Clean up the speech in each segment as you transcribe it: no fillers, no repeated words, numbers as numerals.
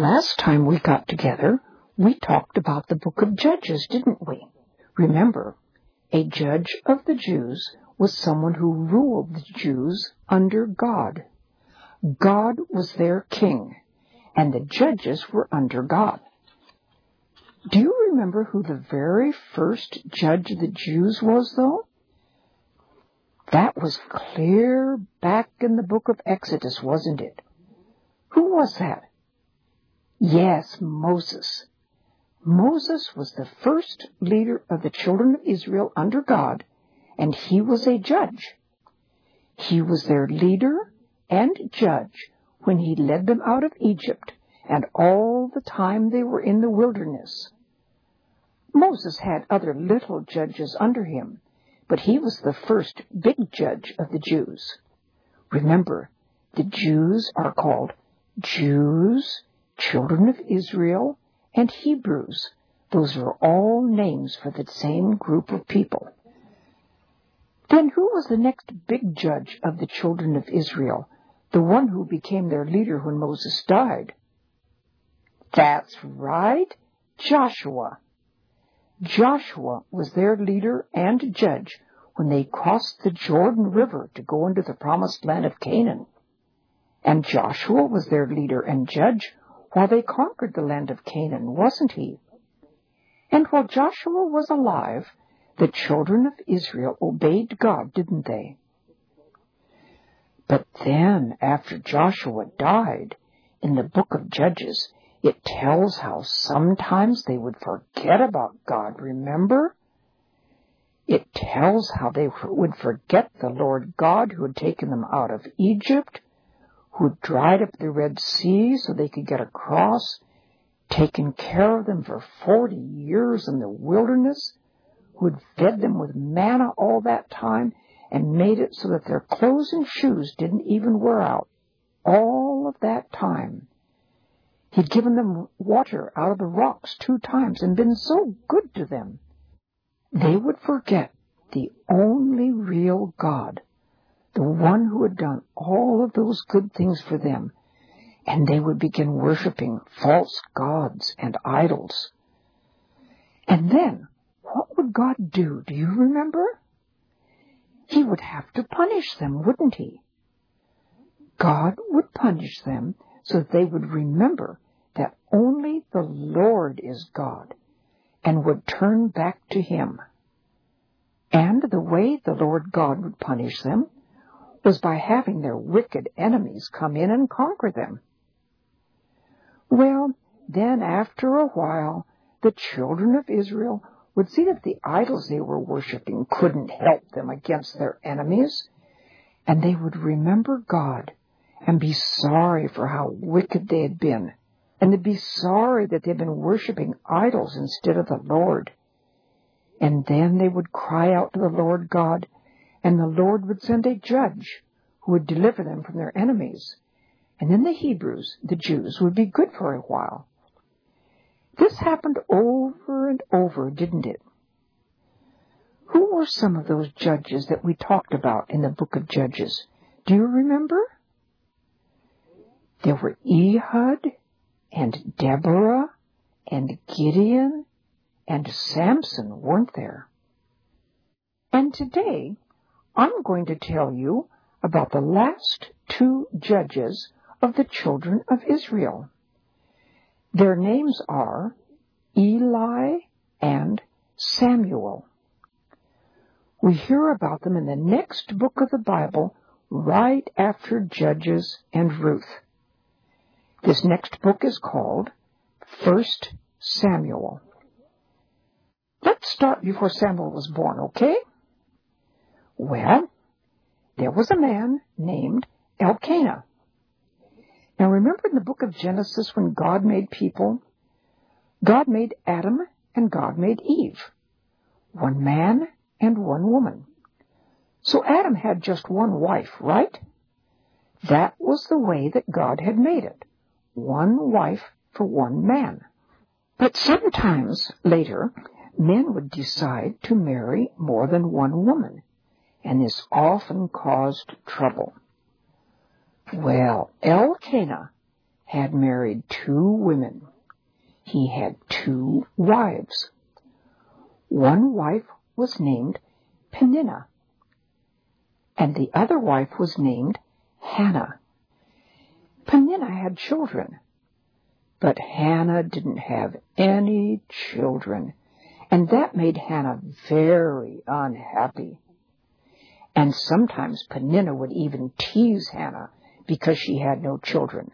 last time we got together, we talked about the book of Judges, didn't we? Remember, a judge of the Jews was someone who ruled the Jews under God. God was their king, and the judges were under God. Do you remember who the very first judge of the Jews was, though? That was clear back in the book of Exodus, wasn't it? Who was that? Yes, Moses. Moses was the first leader of the children of Israel under God, and he was a judge. He was their leader and judge when he led them out of Egypt and all the time they were in the wilderness. Moses had other little judges under him, but he was the first big judge of the Jews. Remember, the Jews are called Jews, children of Israel, and Hebrews. Those are all names for the same group of people. Then who was the next big judge of the children of Israel, the one who became their leader when Moses died? That's right, Joshua. Joshua was their leader and judge when they crossed the Jordan River to go into the promised land of Canaan. And Joshua was their leader and judge while they conquered the land of Canaan, wasn't he? And while Joshua was alive, the children of Israel obeyed God, didn't they? But then, after Joshua died, in the book of Judges, it tells how sometimes they would forget about God, remember? It tells how they would forget the Lord God who had taken them out of Egypt, who had dried up the Red Sea so they could get across, taken care of them for 40 years in the wilderness, who had fed them with manna all that time and made it so that their clothes and shoes didn't even wear out all of that time. He'd given them water out of the rocks 2 times and been so good to them. They would forget the only real God, the one who had done all of those good things for them, and they would begin worshiping false gods and idols. And then, what would God do? Do you remember? He would have to punish them, wouldn't he? God would punish them so that they would remember that only the Lord is God and would turn back to him. And the way the Lord God would punish them was by having their wicked enemies come in and conquer them. Well, then after a while, the children of Israel would see that the idols they were worshiping couldn't help them against their enemies, and they would remember God and be sorry for how wicked they had been, and they'd be sorry that they'd been worshiping idols instead of the Lord. And then they would cry out to the Lord God, and the Lord would send a judge who would deliver them from their enemies. And then the Hebrews, the Jews, would be good for a while. This happened over and over, didn't it? Who were some of those judges that we talked about in the book of Judges? Do you remember? There were Ehud and Deborah and Gideon and Samson, weren't there? And today, I'm going to tell you about the last 2 judges of the children of Israel. Their names are Eli and Samuel. We hear about them in the next book of the Bible, right after Judges and Ruth. This next book is called 1 Samuel. Let's start before Samuel was born, okay? Well, there was a man named Elkanah. Now remember in the book of Genesis when God made people? God made Adam and God made Eve. 1 man and 1 woman. So Adam had just 1 wife, right? That was the way that God had made it. 1 wife for 1 man. But sometimes later, men would decide to marry more than 1 woman, and this often caused trouble. Well, Elkanah had married 2 women. He had 2 wives. One wife was named Peninnah, and the other wife was named Hannah. Peninnah had children, but Hannah didn't have any children, and that made Hannah very unhappy. And sometimes Peninnah would even tease Hannah because she had no children.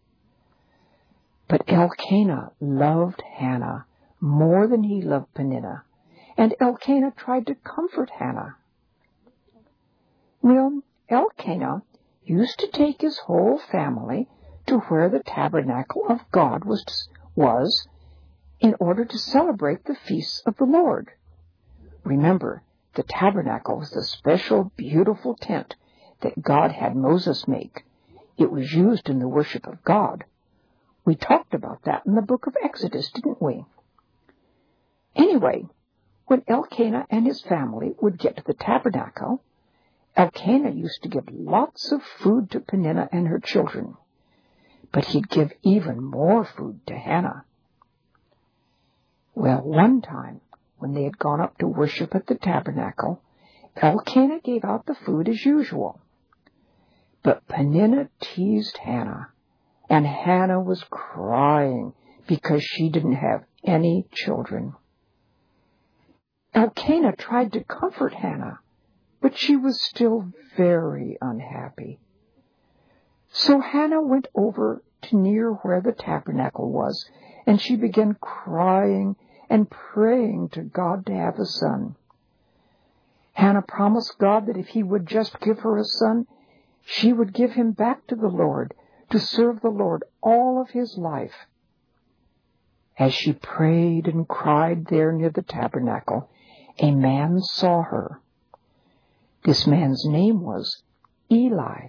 But Elkanah loved Hannah more than he loved Peninnah, and Elkanah tried to comfort Hannah. Well, Elkanah used to take his whole family to where the tabernacle of God was in order to celebrate the feasts of the Lord. Remember, the tabernacle was the special, beautiful tent that God had Moses make. It was used in the worship of God. We talked about that in the book of Exodus, didn't we? Anyway, when Elkanah and his family would get to the tabernacle, Elkanah used to give lots of food to Peninnah and her children, but he'd give even more food to Hannah. Well, one time, when they had gone up to worship at the tabernacle, Elkanah gave out the food as usual. But Peninnah teased Hannah, and Hannah was crying because she didn't have any children. Elkanah tried to comfort Hannah, but she was still very unhappy. So Hannah went over to near where the tabernacle was, and she began crying and praying to God to have a son. Hannah promised God that if he would just give her a son, she would give him back to the Lord to serve the Lord all of his life. As she prayed and cried there near the tabernacle, a man saw her. This man's name was Eli.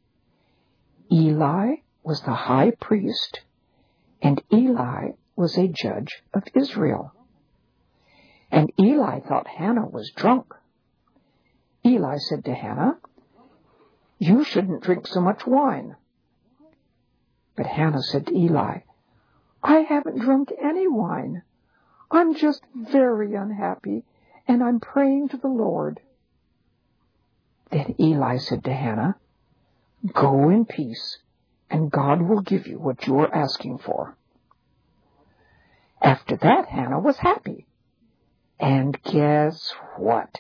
Eli was the high priest, and Eli was a judge of Israel. And Eli thought Hannah was drunk. Eli said to Hannah, "You shouldn't drink so much wine." But Hannah said to Eli, "I haven't drunk any wine. I'm just very unhappy, and I'm praying to the Lord." Then Eli said to Hannah, "Go in peace, and God will give you what you are asking for." After that, Hannah was happy. And guess what?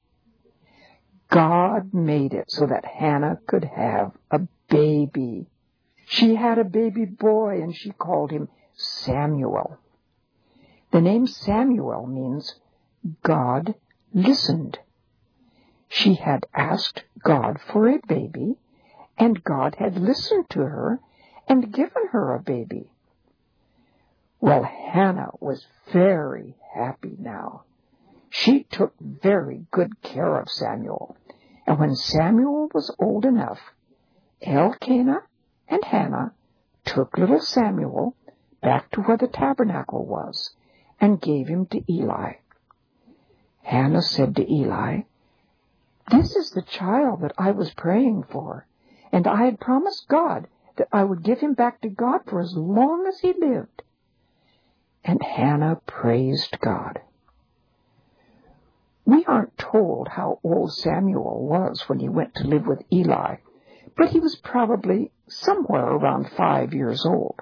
God made it so that Hannah could have a baby. She had a baby boy, and she called him Samuel. The name Samuel means God listened. She had asked God for a baby, and God had listened to her and given her a baby. Well, Hannah was very happy now. She took very good care of Samuel, and when Samuel was old enough, Elkanah and Hannah took little Samuel back to where the tabernacle was and gave him to Eli. Hannah said to Eli, "This is the child that I was praying for, and I had promised God that I would give him back to God for as long as he lived." And Hannah praised God. We aren't told how old Samuel was when he went to live with Eli, but he was probably somewhere around 5 years old.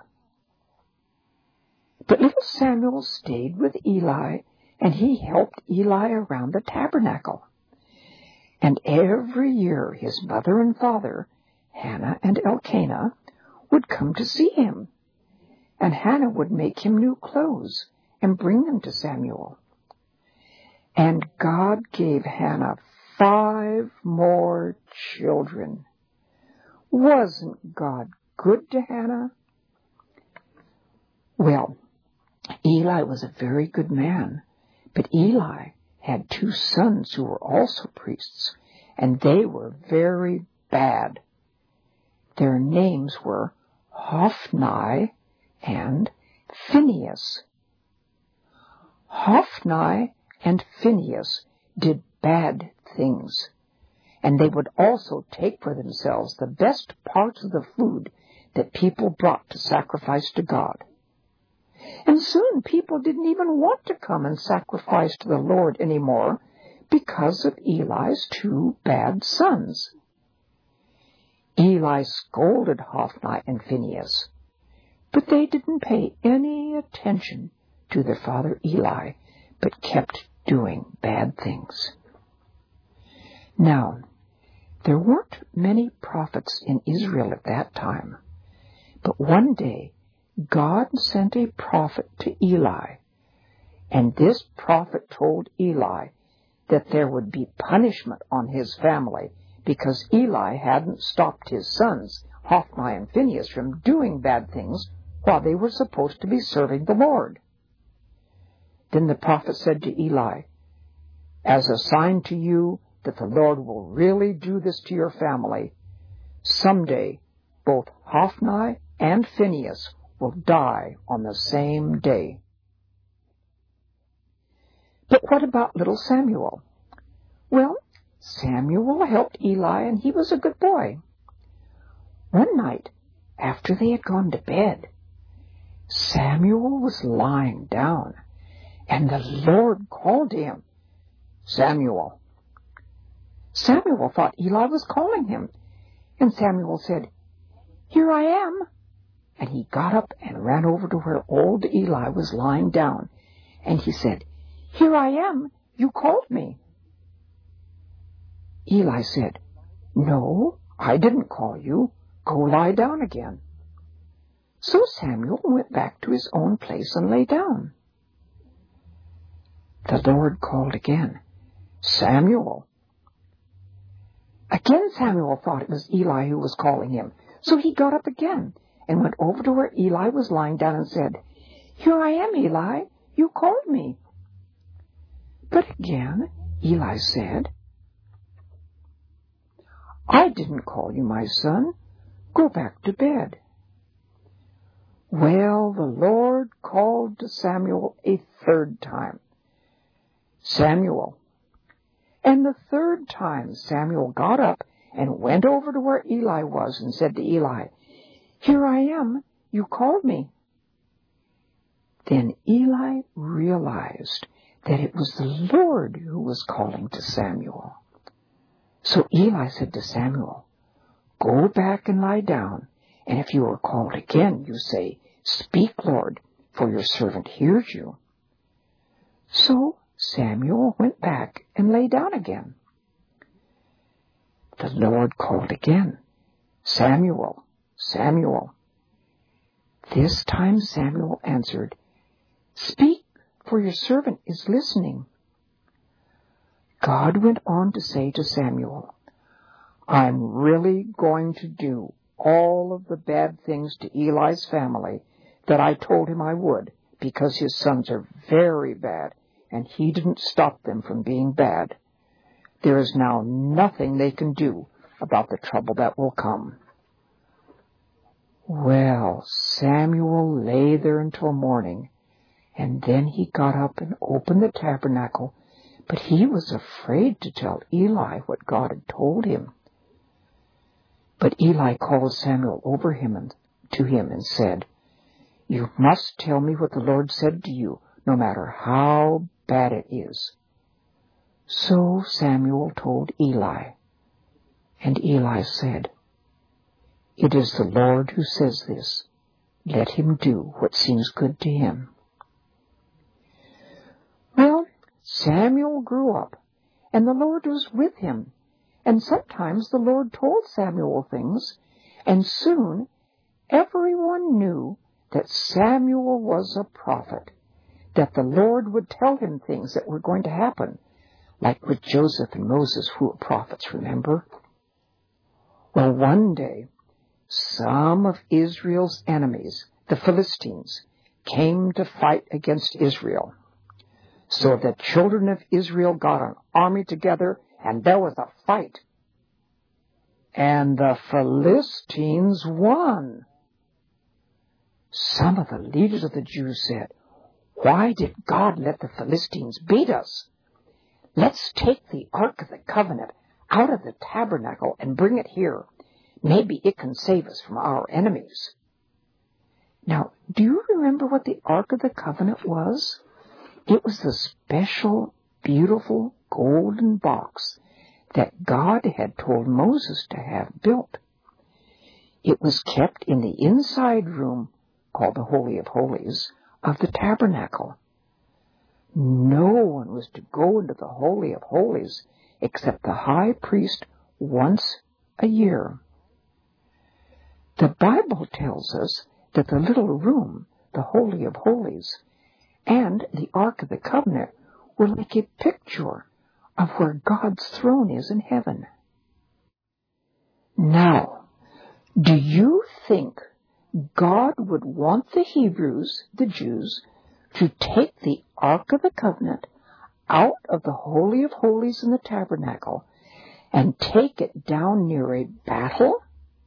But little Samuel stayed with Eli, and he helped Eli around the tabernacle. And every year his mother and father, Hannah and Elkanah, would come to see him. And Hannah would make him new clothes and bring them to Samuel. And God gave Hannah 5 more children. Wasn't God good to Hannah? Well, Eli was a very good man, but Eli had 2 sons who were also priests, and they were very bad. Their names were Hophni and Phinehas. Hophni and Phinehas did bad things, and they would also take for themselves the best parts of the food that people brought to sacrifice to God. And soon people didn't even want to come and sacrifice to the Lord anymore because of Eli's 2 bad sons. Eli scolded Hophni and Phinehas, but they didn't pay any attention to their father Eli, but kept doing bad things. Now, there weren't many prophets in Israel at that time, but one day God sent a prophet to Eli, and this prophet told Eli that there would be punishment on his family because Eli hadn't stopped his sons, Hophni and Phinehas, from doing bad things while they were supposed to be serving the Lord. Then the prophet said to Eli, "As a sign to you that the Lord will really do this to your family, someday both Hophni and Phinehas will die on the same day." But what about little Samuel? Well, Samuel helped Eli, and he was a good boy. One night, after they had gone to bed, Samuel was lying down, and the Lord called to him, "Samuel." Samuel thought Eli was calling him, and Samuel said, "Here I am." And he got up and ran over to where old Eli was lying down, and he said, "Here I am, you called me." Eli said, "No, I didn't call you. Go lie down again." So Samuel went back to his own place and lay down. The Lord called again, "Samuel." Again Samuel thought it was Eli who was calling him, so he got up again and went over to where Eli was lying down and said, "Here I am, Eli, you called me." But again Eli said, "I didn't call you, my son. Go back to bed." Well, the Lord called to Samuel a 3rd time, "Samuel." And the 3rd time Samuel got up and went over to where Eli was and said to Eli, "Here I am, you called me." Then Eli realized that it was the Lord who was calling to Samuel. So Eli said to Samuel, "Go back and lie down, and if you are called again, you say, 'Speak, Lord, for your servant hears you.'" So Samuel went back and lay down again. The Lord called again, "Samuel, Samuel." This time Samuel answered, "Speak, for your servant is listening." God went on to say to Samuel, "I'm really going to do all of the bad things to Eli's family that I told him I would, because his sons are very bad, and he didn't stop them from being bad. There is now nothing they can do about the trouble that will come." Well, Samuel lay there until morning, and then he got up and opened the tabernacle, but he was afraid to tell Eli what God had told him. But Eli called Samuel over to him and said, "You must tell me what the Lord said to you, no matter how bad it is." So Samuel told Eli, and Eli said, "It is the Lord who says this. Let him do what seems good to him." Well, Samuel grew up, and the Lord was with him, and sometimes the Lord told Samuel things, and soon everyone knew that Samuel was a prophet, that the Lord would tell him things that were going to happen, like with Joseph and Moses, who were prophets, remember? Well, one day, some of Israel's enemies, the Philistines, came to fight against Israel. So the children of Israel got an army together, and there was a fight. And the Philistines won. Some of the leaders of the Jews said, "Why did God let the Philistines beat us? Let's take the Ark of the Covenant out of the tabernacle and bring it here, Maybe it can save us from our enemies. Now, do you remember what the Ark of the Covenant was? It was the special, beautiful golden box that God had told Moses to have built. It was kept in the inside room, called the Holy of Holies, of the tabernacle. No one was to go into the Holy of Holies except the high priest once a year. The Bible tells us that the little room, the Holy of Holies, and the Ark of the Covenant were like a picture of where God's throne is in heaven. Now, do you think God would want the Hebrews, the Jews, to take the Ark of the Covenant out of the Holy of Holies in the tabernacle and take it down near a battle?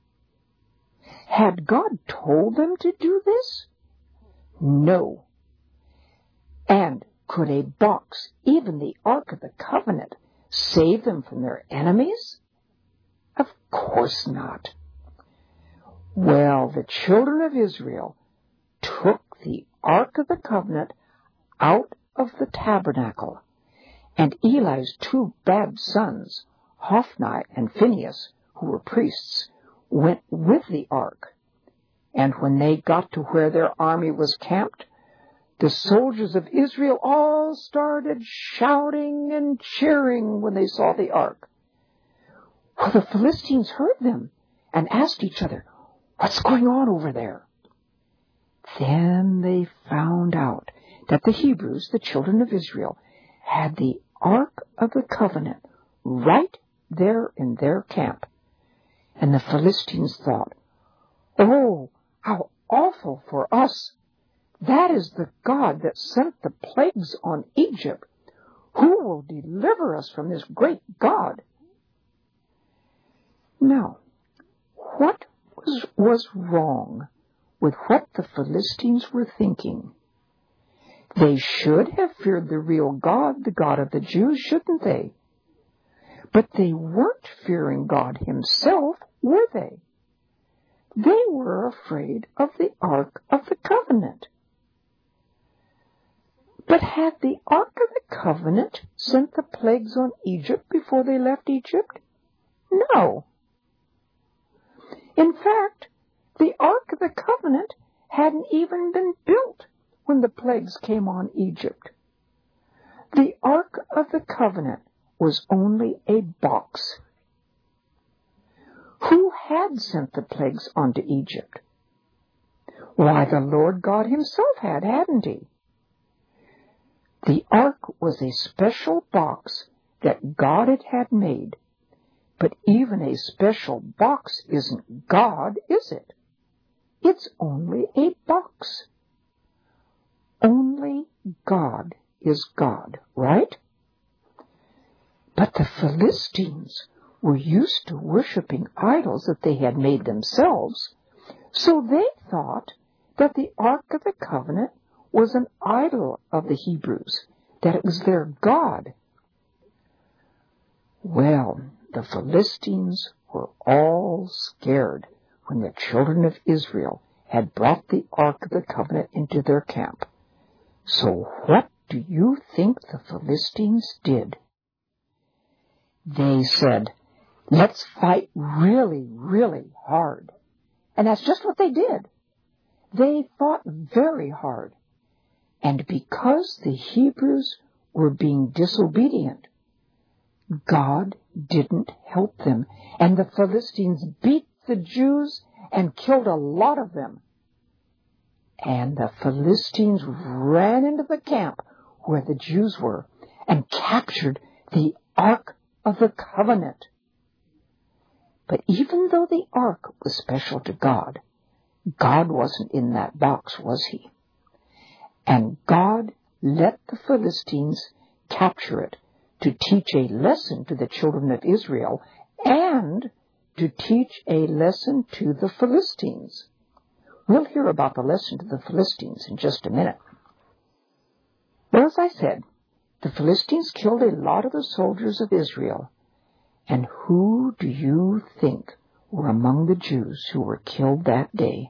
Had God told them to do this? No. And could a box, even the Ark of the Covenant, save them from their enemies? Of course not. Well, the children of Israel took the Ark of the Covenant out of the tabernacle, and Eli's two bad sons, Hophni and Phinehas, who were priests, went with the ark. And when they got to where their army was camped, the soldiers of Israel all started shouting and cheering when they saw the ark. Well, the Philistines heard them and asked each other, "What's going on over there?" Then they found out that the Hebrews, the children of Israel, had the Ark of the Covenant right there in their camp. And the Philistines thought, "Oh, how awful for us! That is the God that sent the plagues on Egypt. Who will deliver us from this great God?" Now, what was wrong with what the Philistines were thinking? They should have feared the real God, the God of the Jews, shouldn't they? But they weren't fearing God himself, were they? They were afraid of the Ark of the Covenant. But had the Ark of the Covenant sent the plagues on Egypt before they left Egypt? No. In fact, the Ark of the Covenant hadn't even been built when the plagues came on Egypt. The Ark of the Covenant was only a box. Who had sent the plagues onto Egypt? Why, the Lord God himself hadn't he? The ark was a special box that God had made. But even a special box isn't God, is it? It's only a box. Only God is God, right? But the Philistines were used to worshiping idols that they had made themselves, so they thought that the Ark of the Covenant was an idol of the Hebrews, that it was their God. Well, the Philistines were all scared when the children of Israel had brought the Ark of the Covenant into their camp. So what do you think the Philistines did? They said, "Let's fight really, really hard." And that's just what they did. They fought very hard. And because the Hebrews were being disobedient, God didn't help them. And the Philistines beat the Jews and killed a lot of them. And the Philistines ran into the camp where the Jews were and captured the Ark of the Covenant. But even though the Ark was special to God, God wasn't in that box, was he? And God let the Philistines capture it to teach a lesson to the children of Israel and to teach a lesson to the Philistines. We'll hear about the lesson to the Philistines in just a minute. Well, as I said, the Philistines killed a lot of the soldiers of Israel. And who do you think were among the Jews who were killed that day.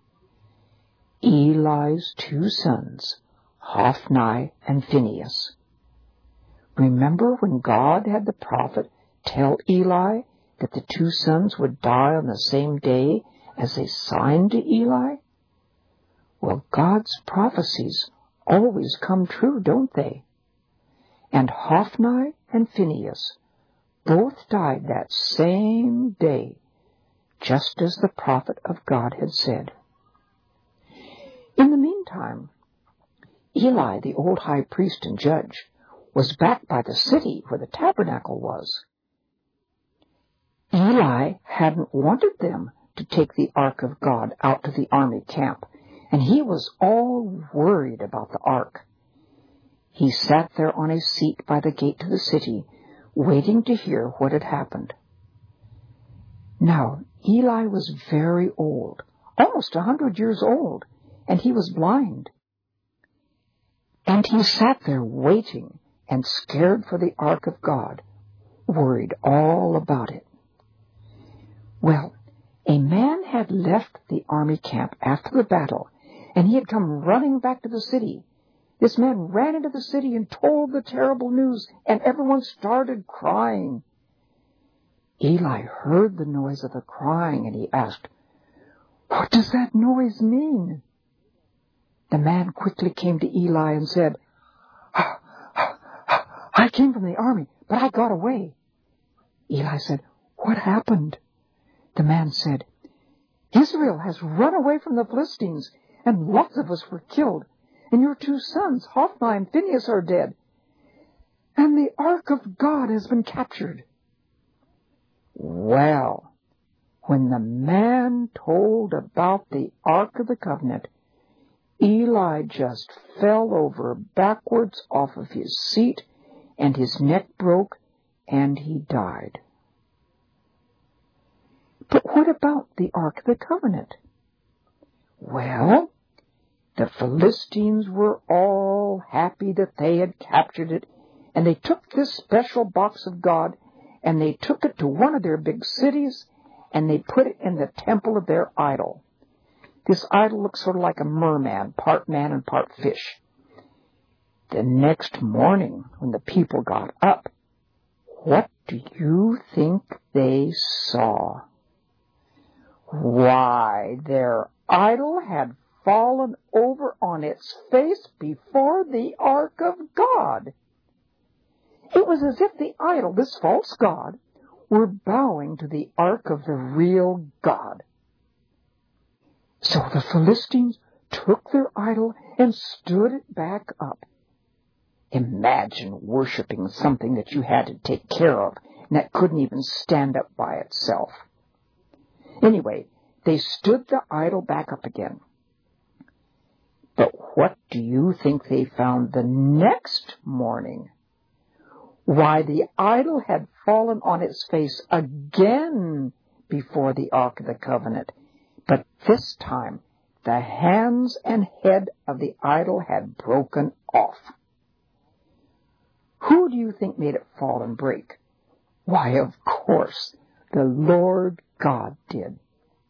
Eli's 2 sons, Hophni and Phinehas. Remember when God had the prophet tell Eli that the 2 sons would die on the same day as a sign to Eli? Well, God's prophecies always come true, don't they? And Hophni and Phinehas both died that same day, just as the prophet of God had said. In the meantime, Eli, the old high priest and judge, was back by the city where the tabernacle was. Eli hadn't wanted them to take the ark of God out to the army camp, and he was all worried about the ark. He sat there on a seat by the gate to the city, waiting to hear what had happened. Now, Eli was very old, almost 100 years old, and he was blind. And he sat there waiting and scared for the ark of God, worried all about it. Well, a man had left the army camp after the battle, and he had come running back to the city. This man ran into the city and told the terrible news, and everyone started crying. Eli heard the noise of the crying, and he asked, "What does that noise mean?" The man quickly came to Eli and said, "I came from the army, but I got away." Eli said, "What happened?" The man said, "Israel has run away from the Philistines, and lots of us were killed, and your 2 sons, Hophni and Phinehas, are dead, and the ark of God has been captured." Well, when the man told about the Ark of the Covenant, Eli just fell over backwards off of his seat, and his neck broke, and he died. But what about the Ark of the Covenant? Well, the Philistines were all happy that they had captured it, and they took this special box of God, and they took it to one of their big cities, and they put it in the temple of their idol. This idol looked sort of like a merman, part man and part fish. The next morning, when the people got up, what do you think they saw? Why, their idol had fallen over on its face before the ark of God. It was as if the idol, this false god, were bowing to the ark of the real God. So the Philistines took their idol and stood it back up. Imagine worshiping something that you had to take care of and that couldn't even stand up by itself. Anyway, they stood the idol back up again. But what do you think they found the next morning? Why, the idol had fallen on its face again before the Ark of the Covenant. But this time, the hands and head of the idol had broken off. Who do you think made it fall and break? Why, of course, the Lord God did.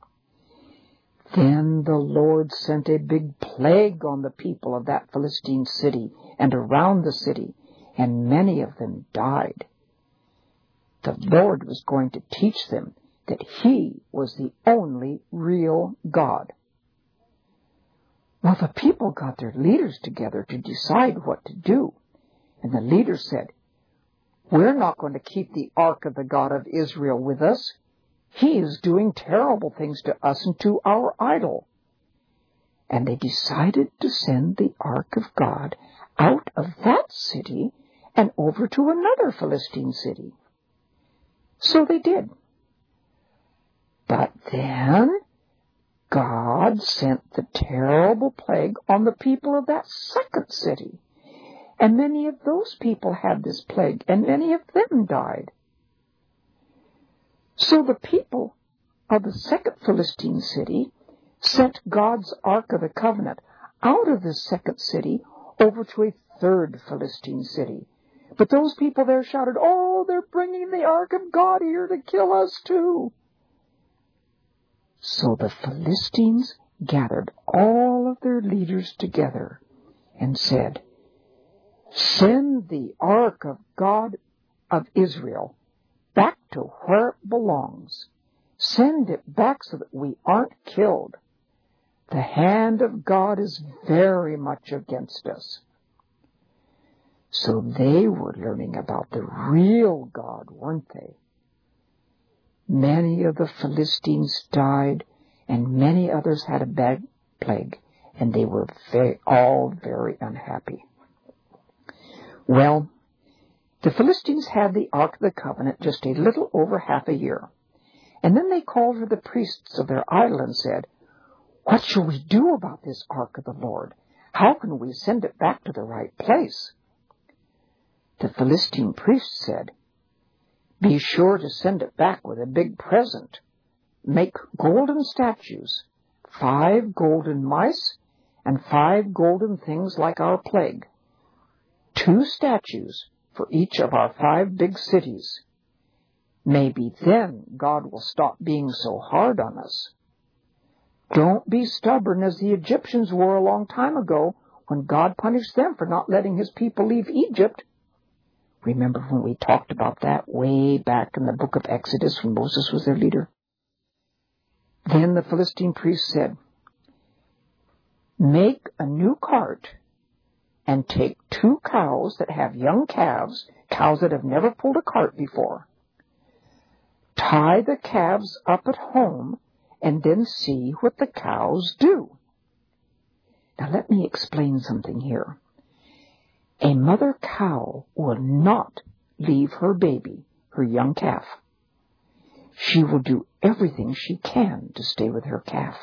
Then the Lord sent a big plague on the people of that Philistine city and around the city, and many of them died. The Lord was going to teach them that He was the only real God. Well, the people got their leaders together to decide what to do. And the leaders said, "We're not going to keep the ark of the God of Israel with us. He is doing terrible things to us and to our idol." And they decided to send the ark of God out of that city and over to another Philistine city. So they did. But then God sent the terrible plague on the people of that second city. And many of those people had this plague, and many of them died. So the people of the second Philistine city sent God's Ark of the Covenant out of the second city over to a third Philistine city. But those people there shouted, "Oh, they're bringing the Ark of God here to kill us too." So the Philistines gathered all of their leaders together and said, "Send the ark of God of Israel back to where it belongs. Send it back so that we aren't killed. The hand of God is very much against us." So they were learning about the real God, weren't they? Many of the Philistines died, and many others had a bad plague, and they were all very unhappy. Well, the Philistines had the Ark of the Covenant just a little over half a year, and then they called for the priests of their idol and said, "What shall we do about this Ark of the Lord? How can we send it back to the right place?" The Philistine priests said, "Be sure to send it back with a big present. Make golden statues, 5 golden mice, and 5 golden things like our plague. 2 statues for each of our 5 big cities. Maybe then God will stop being so hard on us. Don't be stubborn as the Egyptians were a long time ago when God punished them for not letting his people leave Egypt." Remember when we talked about that way back in the book of Exodus when Moses was their leader? Then the Philistine priest said, "Make a new cart and take 2 cows that have young calves, cows that have never pulled a cart before. Tie the calves up at home and then see what the cows do." Now let me explain something here. A mother cow will not leave her baby, her young calf. She will do everything she can to stay with her calf.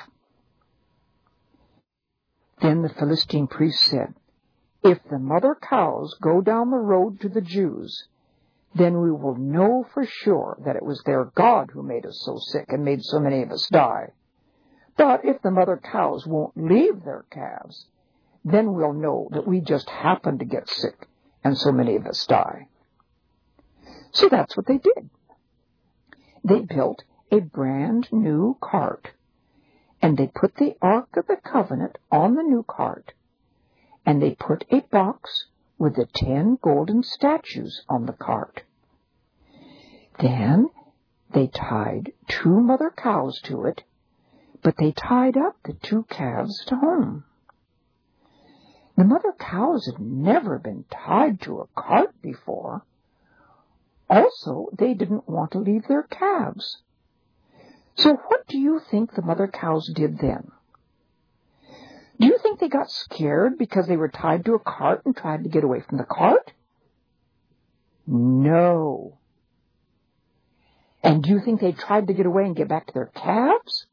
Then the Philistine priest said, "If the mother cows go down the road to the Jews, then we will know for sure that it was their God who made us so sick and made so many of us die. But if the mother cows won't leave their calves, then we'll know that we just happened to get sick and so many of us die." So that's what they did. They built a brand new cart, and they put the Ark of the Covenant on the new cart, and they put a box with the 10 golden statues on the cart. Then they tied 2 mother cows to it, but they tied up the 2 calves at home. The mother cows had never been tied to a cart before. Also, they didn't want to leave their calves. So what do you think the mother cows did then? Do you think they got scared because they were tied to a cart and tried to get away from the cart? No. And do you think they tried to get away and get back to their calves?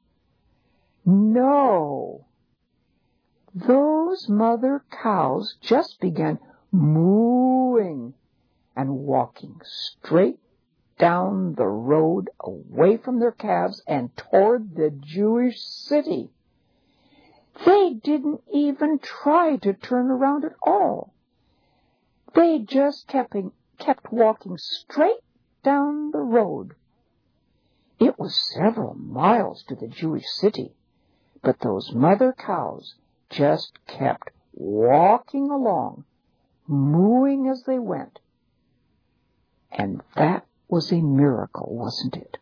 No. Those mother cows just began mooing and walking straight down the road away from their calves and toward the Jewish city. They didn't even try to turn around at all. They just kept walking straight down the road. It was several miles to the Jewish city, but those mother cows just kept walking along, mooing as they went. And that was a miracle, wasn't it?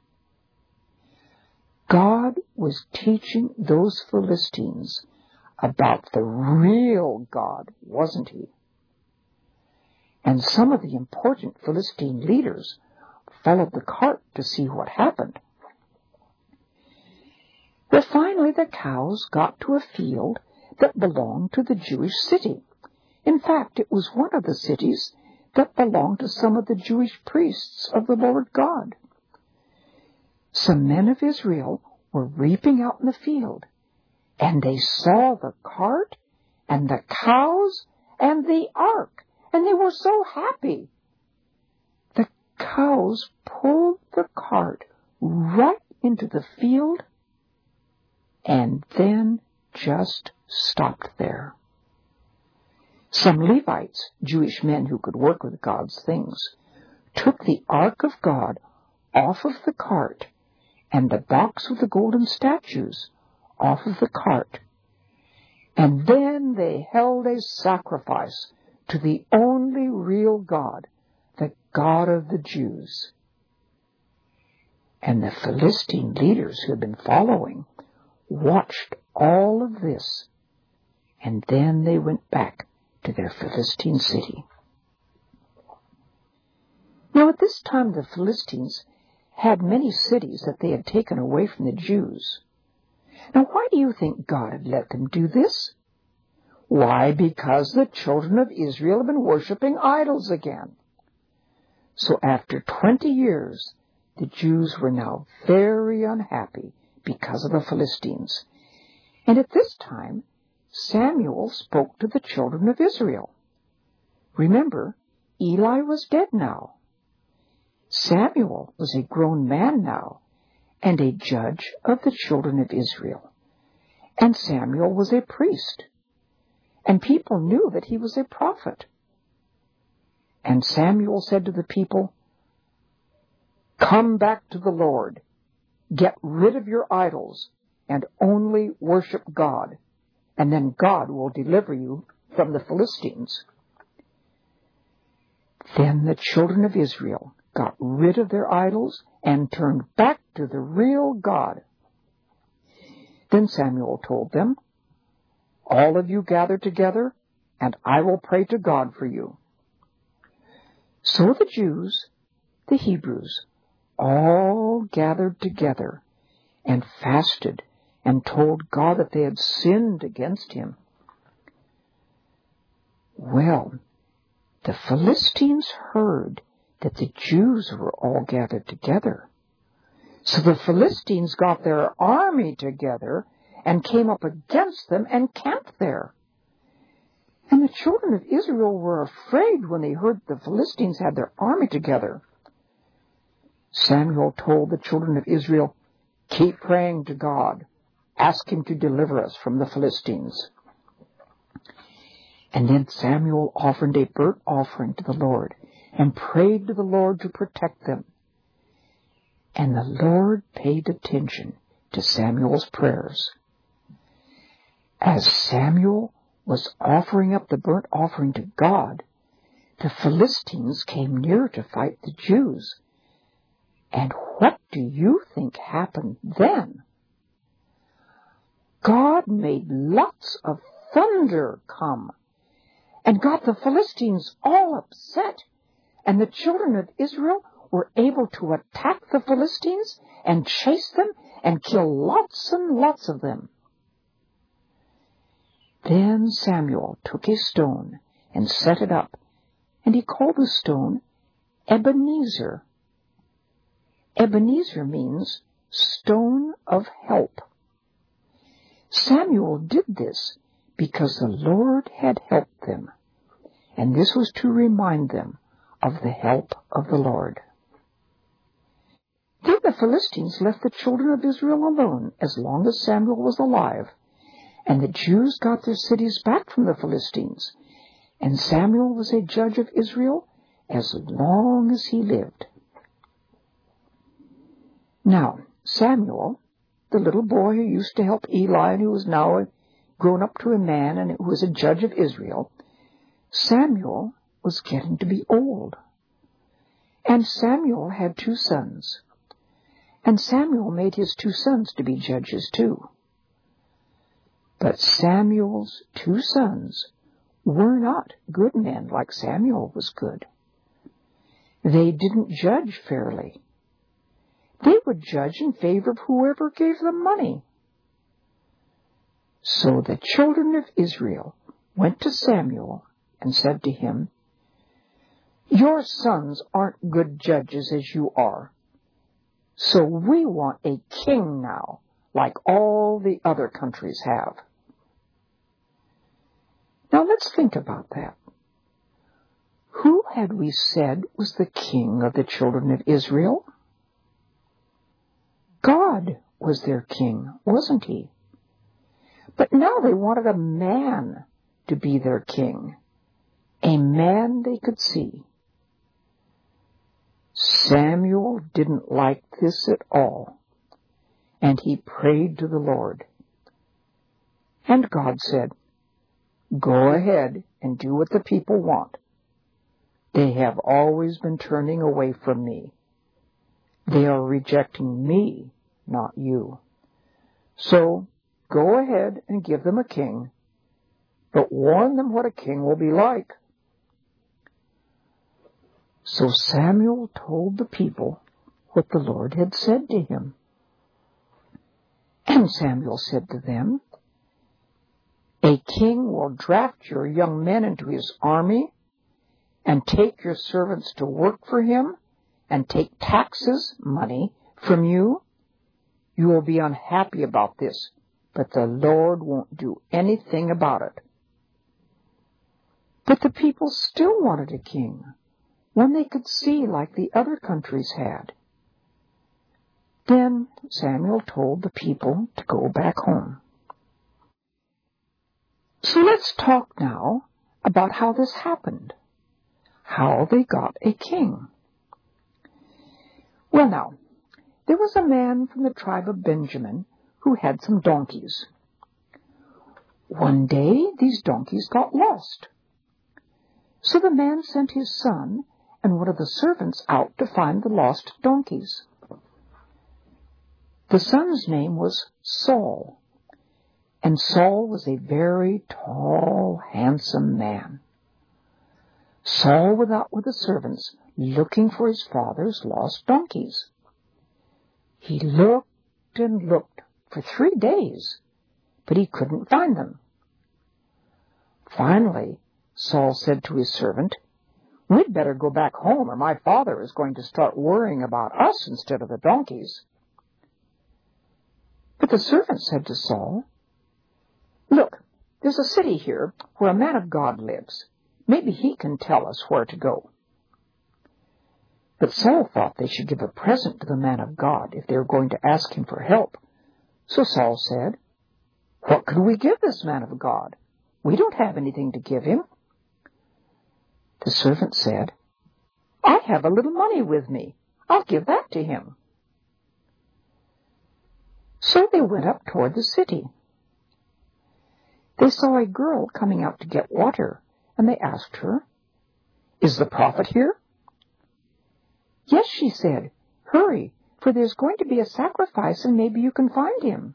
God was teaching those Philistines about the real God, wasn't he? And some of the important Philistine leaders followed the cart to see what happened. Well, finally the cows got to a field that belonged to the Jewish city. In fact, it was one of the cities that belonged to some of the Jewish priests of the Lord God. Some men of Israel were reaping out in the field, and they saw the cart and the cows and the ark, and they were so happy. The cows pulled the cart right into the field and then just stopped there. Some Levites, Jewish men who could work with God's things, took the Ark of God off of the cart and the box with the golden statues off of the cart. And then they held a sacrifice to the only real God, the God of the Jews. And the Philistine leaders who had been following watched all of this, and then they went back to their Philistine city. Now at this time the Philistines had many cities that they had taken away from the Jews. Now why do you think God had let them do this? Why, because the children of Israel had been worshiping idols again. So after 20 years, the Jews were now very unhappy because of the Philistines. And at this time, Samuel spoke to the children of Israel. Remember, Eli was dead now. Samuel was a grown man now and a judge of the children of Israel. And Samuel was a priest. And people knew that he was a prophet. And Samuel said to the people, "Come back to the Lord. Get rid of your idols and only worship God, and then God will deliver you from the Philistines." Then the children of Israel got rid of their idols and turned back to the real God. Then Samuel told them, "All of you gather together, and I will pray to God for you." So the Jews, the Hebrews, all gathered together and fasted and told God that they had sinned against him. Well, the Philistines heard that the Jews were all gathered together. So the Philistines got their army together and came up against them and camped there. And the children of Israel were afraid when they heard the Philistines had their army together. Samuel told the children of Israel, "Keep praying to God. Ask him to deliver us from the Philistines." And then Samuel offered a burnt offering to the Lord and prayed to the Lord to protect them. And the Lord paid attention to Samuel's prayers. As Samuel was offering up the burnt offering to God, the Philistines came near to fight the Jews. And what do you think happened then? God made lots of thunder come and got the Philistines all upset, and the children of Israel were able to attack the Philistines and chase them and kill lots and lots of them. Then Samuel took a stone and set it up, and he called the stone Ebenezer. Ebenezer means stone of help. Samuel did this because the Lord had helped them, and this was to remind them of the help of the Lord. Then the Philistines left the children of Israel alone as long as Samuel was alive, and the Jews got their cities back from the Philistines, and Samuel was a judge of Israel as long as he lived. Now, Samuel, the little boy who used to help Eli and who was now grown up to a man and who was a judge of Israel, Samuel was getting to be old. And Samuel had 2 sons. And Samuel made his 2 sons to be judges too. But Samuel's 2 sons were not good men like Samuel was good. They didn't judge fairly. They would judge in favor of whoever gave them money. So the children of Israel went to Samuel and said to him, "Your sons aren't good judges as you are. So we want a king now, like all the other countries have." Now let's think about that. Who had we said was the king of the children of Israel? God was their king, wasn't he? But now they wanted a man to be their king, a man they could see. Samuel didn't like this at all. and he prayed to the Lord. And God said, "Go ahead and do what the people want. They have always been turning away from me. They are rejecting me, not you. So go ahead and give them a king, but warn them what a king will be like." So Samuel told the people what the Lord had said to him. And Samuel said to them, "A king will draft your young men into his army and take your servants to work for him and take taxes, money, from you. You will be unhappy about this, but the Lord won't do anything about it." But the people still wanted a king, one they could see like the other countries had. Then Samuel told the people to go back home. So let's talk now about how this happened, how they got a king. Well now, there was a man from the tribe of Benjamin who had some donkeys. One day these donkeys got lost. So the man sent his son and one of the servants out to find the lost donkeys. The son's name was Saul, and Saul was a very tall, handsome man. Saul went out with the servants looking for his father's lost donkeys. He looked and looked for 3 days, but he couldn't find them. Finally, Saul said to his servant, "We'd better go back home or my father is going to start worrying about us instead of the donkeys." But the servant said to Saul, "Look, there's a city here where a man of God lives. Maybe he can tell us where to go." But Saul thought they should give a present to the man of God if they were going to ask him for help. So Saul said, "What could we give this man of God? We don't have anything to give him." The servant said, "I have a little money with me. I'll give that to him." So they went up toward the city. They saw a girl coming out to get water, and they asked her, "Is the prophet here?" "Yes," she said. "Hurry, for there's going to be a sacrifice, and maybe you can find him."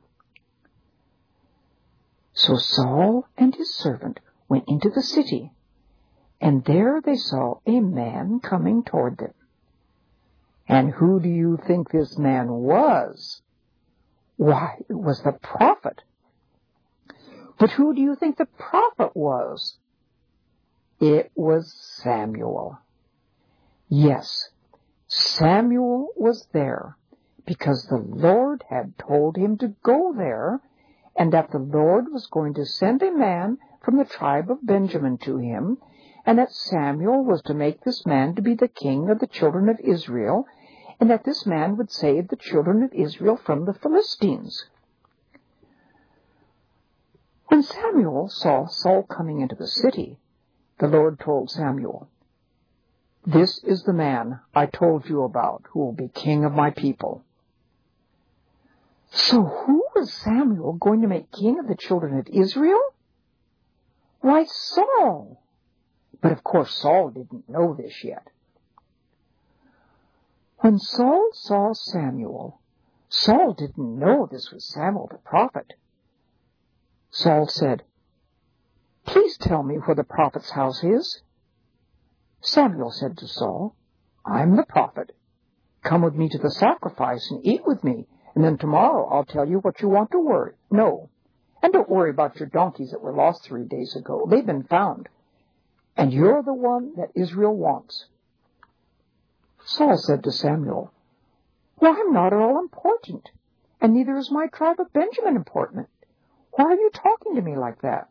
So Saul and his servant went into the city, and there they saw a man coming toward them. And who do you think this man was? Why, it was the prophet. But who do you think the prophet was? It was Samuel. Yes, Samuel was there because the Lord had told him to go there, and that the Lord was going to send a man from the tribe of Benjamin to him, and that Samuel was to make this man to be the king of the children of Israel, and that this man would save the children of Israel from the Philistines. When Samuel saw Saul coming into the city, the Lord told Samuel, "This is the man I told you about who will be king of my people." So who was Samuel going to make king of the children of Israel? Why, Saul. But of course Saul didn't know this yet. When Saul saw Samuel, Saul didn't know this was Samuel the prophet. Saul said, "Please tell me where the prophet's house is." Samuel said to Saul, "I'm the prophet. Come with me to the sacrifice and eat with me, and then tomorrow I'll tell you what you want to know. And don't worry about your donkeys that were lost 3 days ago. They've been found. And you're the one that Israel wants." Saul said to Samuel, "Well, I'm not at all important, and neither is my tribe of Benjamin important. Why are you talking to me like that?"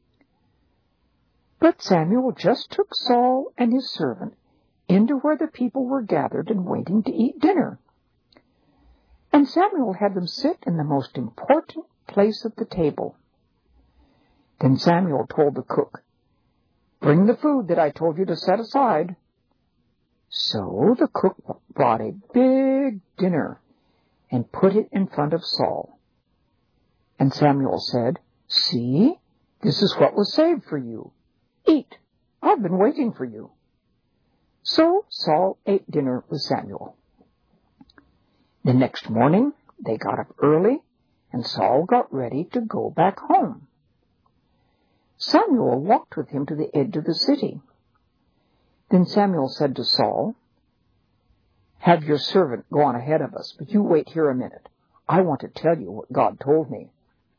But Samuel just took Saul and his servant into where the people were gathered and waiting to eat dinner. And Samuel had them sit in the most important place at the table. Then Samuel told the cook, "Bring the food that I told you to set aside." So the cook brought a big dinner, and put it in front of Saul. And Samuel said, "See, this is what was saved for you. Eat. I've been waiting for you." So Saul ate dinner with Samuel. The next morning, they got up early, and Saul got ready to go back home. Samuel walked with him to the edge of the city. Then Samuel said to Saul, "Have your servant go on ahead of us, but you wait here a minute. I want to tell you what God told me."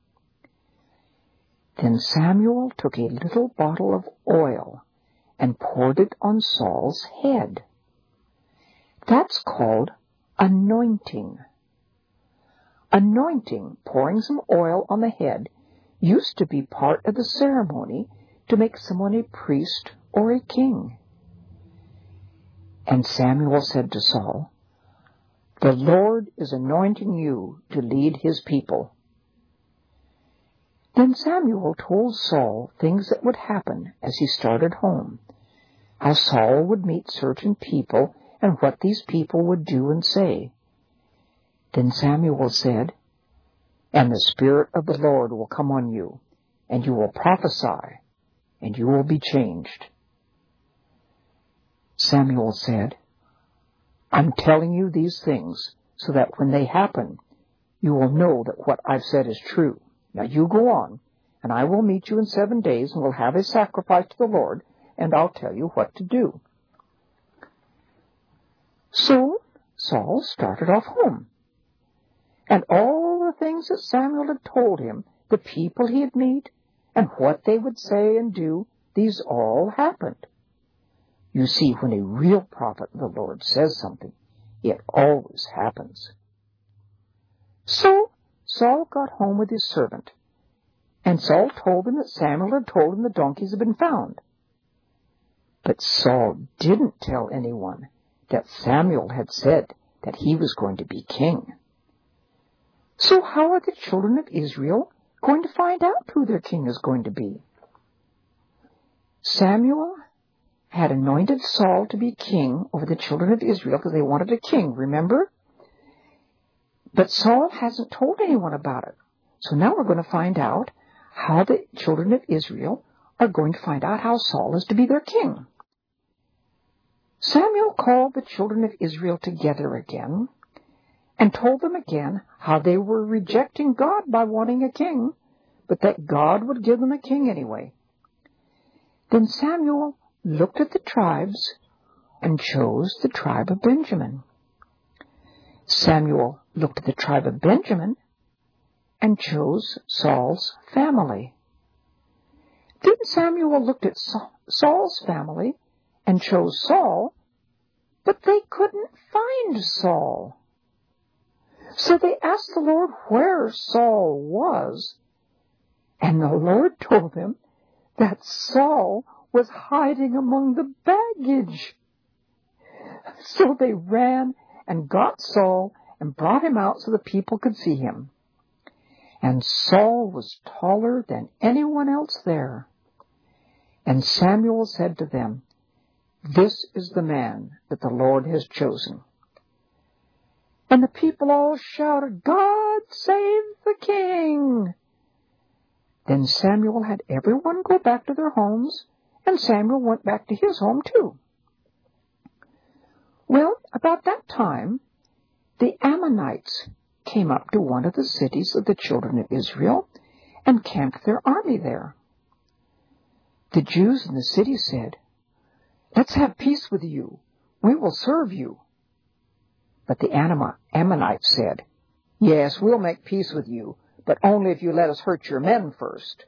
Then Samuel took a little bottle of oil and poured it on Saul's head. That's called anointing. Anointing, pouring some oil on the head, used to be part of the ceremony to make someone a priest or a king. And Samuel said to Saul, "The Lord is anointing you to lead his people." Then Samuel told Saul things that would happen as he started home, how Saul would meet certain people and what these people would do and say. Then Samuel said, "And the Spirit of the Lord will come on you, and you will prophesy, and you will be changed." Samuel said, "I'm telling you these things so that when they happen, you will know that what I've said is true. Now you go on, and I will meet you in 7 days, and we'll have a sacrifice to the Lord, and I'll tell you what to do." So Saul started off home. And all the things that Samuel had told him, the people he'd meet, and what they would say and do, these all happened. You see, when a real prophet of the Lord says something, it always happens. So Saul got home with his servant, and Saul told him that Samuel had told him the donkeys had been found. But Saul didn't tell anyone that Samuel had said that he was going to be king. So how are the children of Israel going to find out who their king is going to be? Samuel had anointed Saul to be king over the children of Israel because they wanted a king, remember? But Saul hasn't told anyone about it. So now we're going to find out how the children of Israel are going to find out how Saul is to be their king. Samuel called the children of Israel together again and told them again how they were rejecting God by wanting a king, but that God would give them a king anyway. Then Samuel looked at the tribes and chose the tribe of Benjamin. Samuel looked at the tribe of Benjamin and chose Saul's family. Then Samuel looked at Saul's family and chose Saul, but they couldn't find Saul. So they asked the Lord where Saul was, and the Lord told them that Saul was hiding among the baggage. So they ran and got Saul and brought him out so the people could see him. And Saul was taller than anyone else there. And Samuel said to them, "This is the man that the Lord has chosen." And the people all shouted, "God save the king!" Then Samuel had everyone go back to their homes, and Samuel went back to his home too. Well, about that time, the Ammonites came up to one of the cities of the children of Israel and camped their army there. The Jews in the city said, "Let's have peace with you. We will serve you." But the Ammonites said, "Yes, we'll make peace with you, but only if you let us hurt your men first."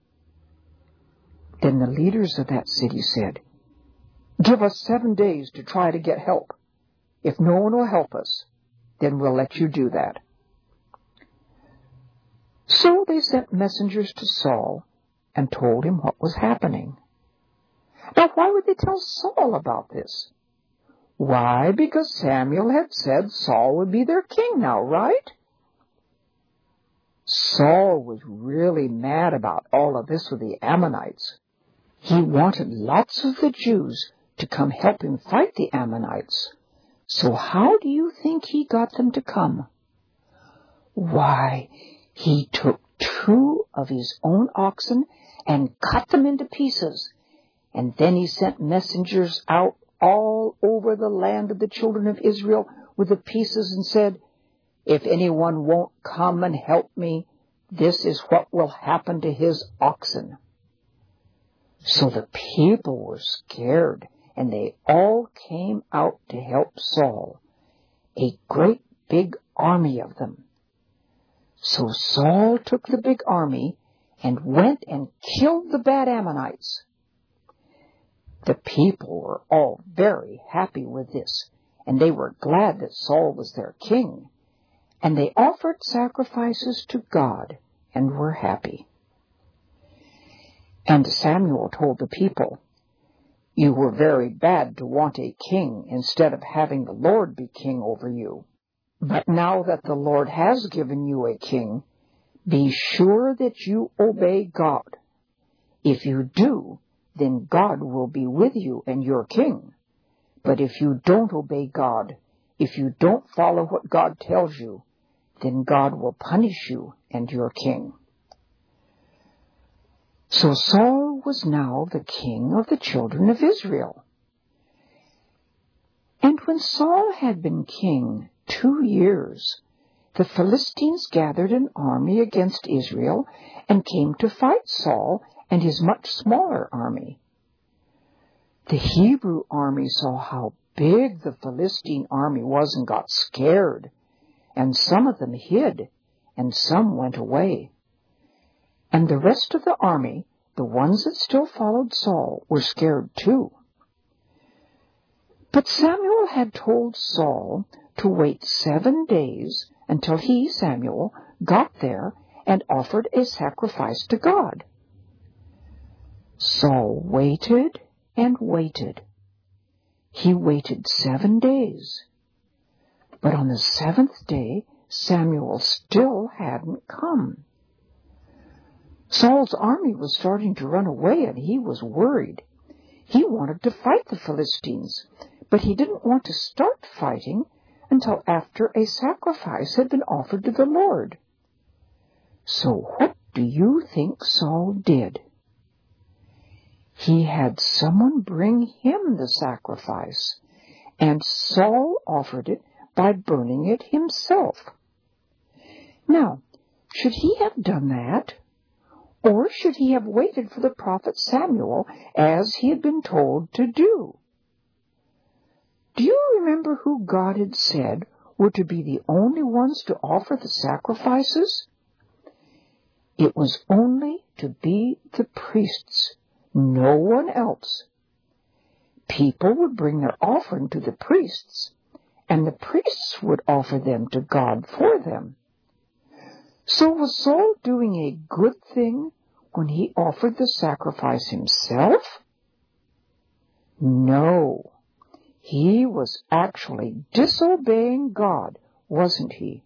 Then the leaders of that city said, "Give us 7 days to try to get help. If no one will help us, then we'll let you do that." So they sent messengers to Saul and told him what was happening. Now, why would they tell Saul about this? Why? Because Samuel had said Saul would be their king now, right? Saul was really mad about all of this with the Ammonites. He wanted lots of the Jews to come help him fight the Ammonites. So how do you think he got them to come? Why, he took 2 of his own oxen and cut them into pieces, and then he sent messengers out all over the land of the children of Israel with the pieces and said, "If anyone won't come and help me, this is what will happen to his oxen." So the people were scared, and they all came out to help Saul, a great big army of them. So Saul took the big army and went and killed the bad Ammonites. The people were all very happy with this, and they were glad that Saul was their king, and they offered sacrifices to God and were happy. And Samuel told the people, "You were very bad to want a king instead of having the Lord be king over you. But now that the Lord has given you a king, be sure that you obey God. If you do, then God will be with you and your king. But if you don't obey God, if you don't follow what God tells you, then God will punish you and your king." So Saul was now the king of the children of Israel. And when Saul had been king 2 years, the Philistines gathered an army against Israel and came to fight Saul and his much smaller army. The Hebrew army saw how big the Philistine army was and got scared, and some of them hid, and some went away. And the rest of the army, the ones that still followed Saul, were scared too. But Samuel had told Saul to wait 7 days until he, Samuel, got there and offered a sacrifice to God. Saul waited and waited. He waited 7 days. But on the 7th day, Samuel still hadn't come. Saul's army was starting to run away, and he was worried. He wanted to fight the Philistines, but he didn't want to start fighting until after a sacrifice had been offered to the Lord. So what do you think Saul did? He had someone bring him the sacrifice, and Saul offered it by burning it himself. Now, should he have done that? Or should he have waited for the prophet Samuel, as he had been told to do? Do you remember who God had said were to be the only ones to offer the sacrifices? It was only to be the priests, no one else. People would bring their offering to the priests, and the priests would offer them to God for them. So was Saul doing a good thing when he offered the sacrifice himself? No, he was actually disobeying God, wasn't he?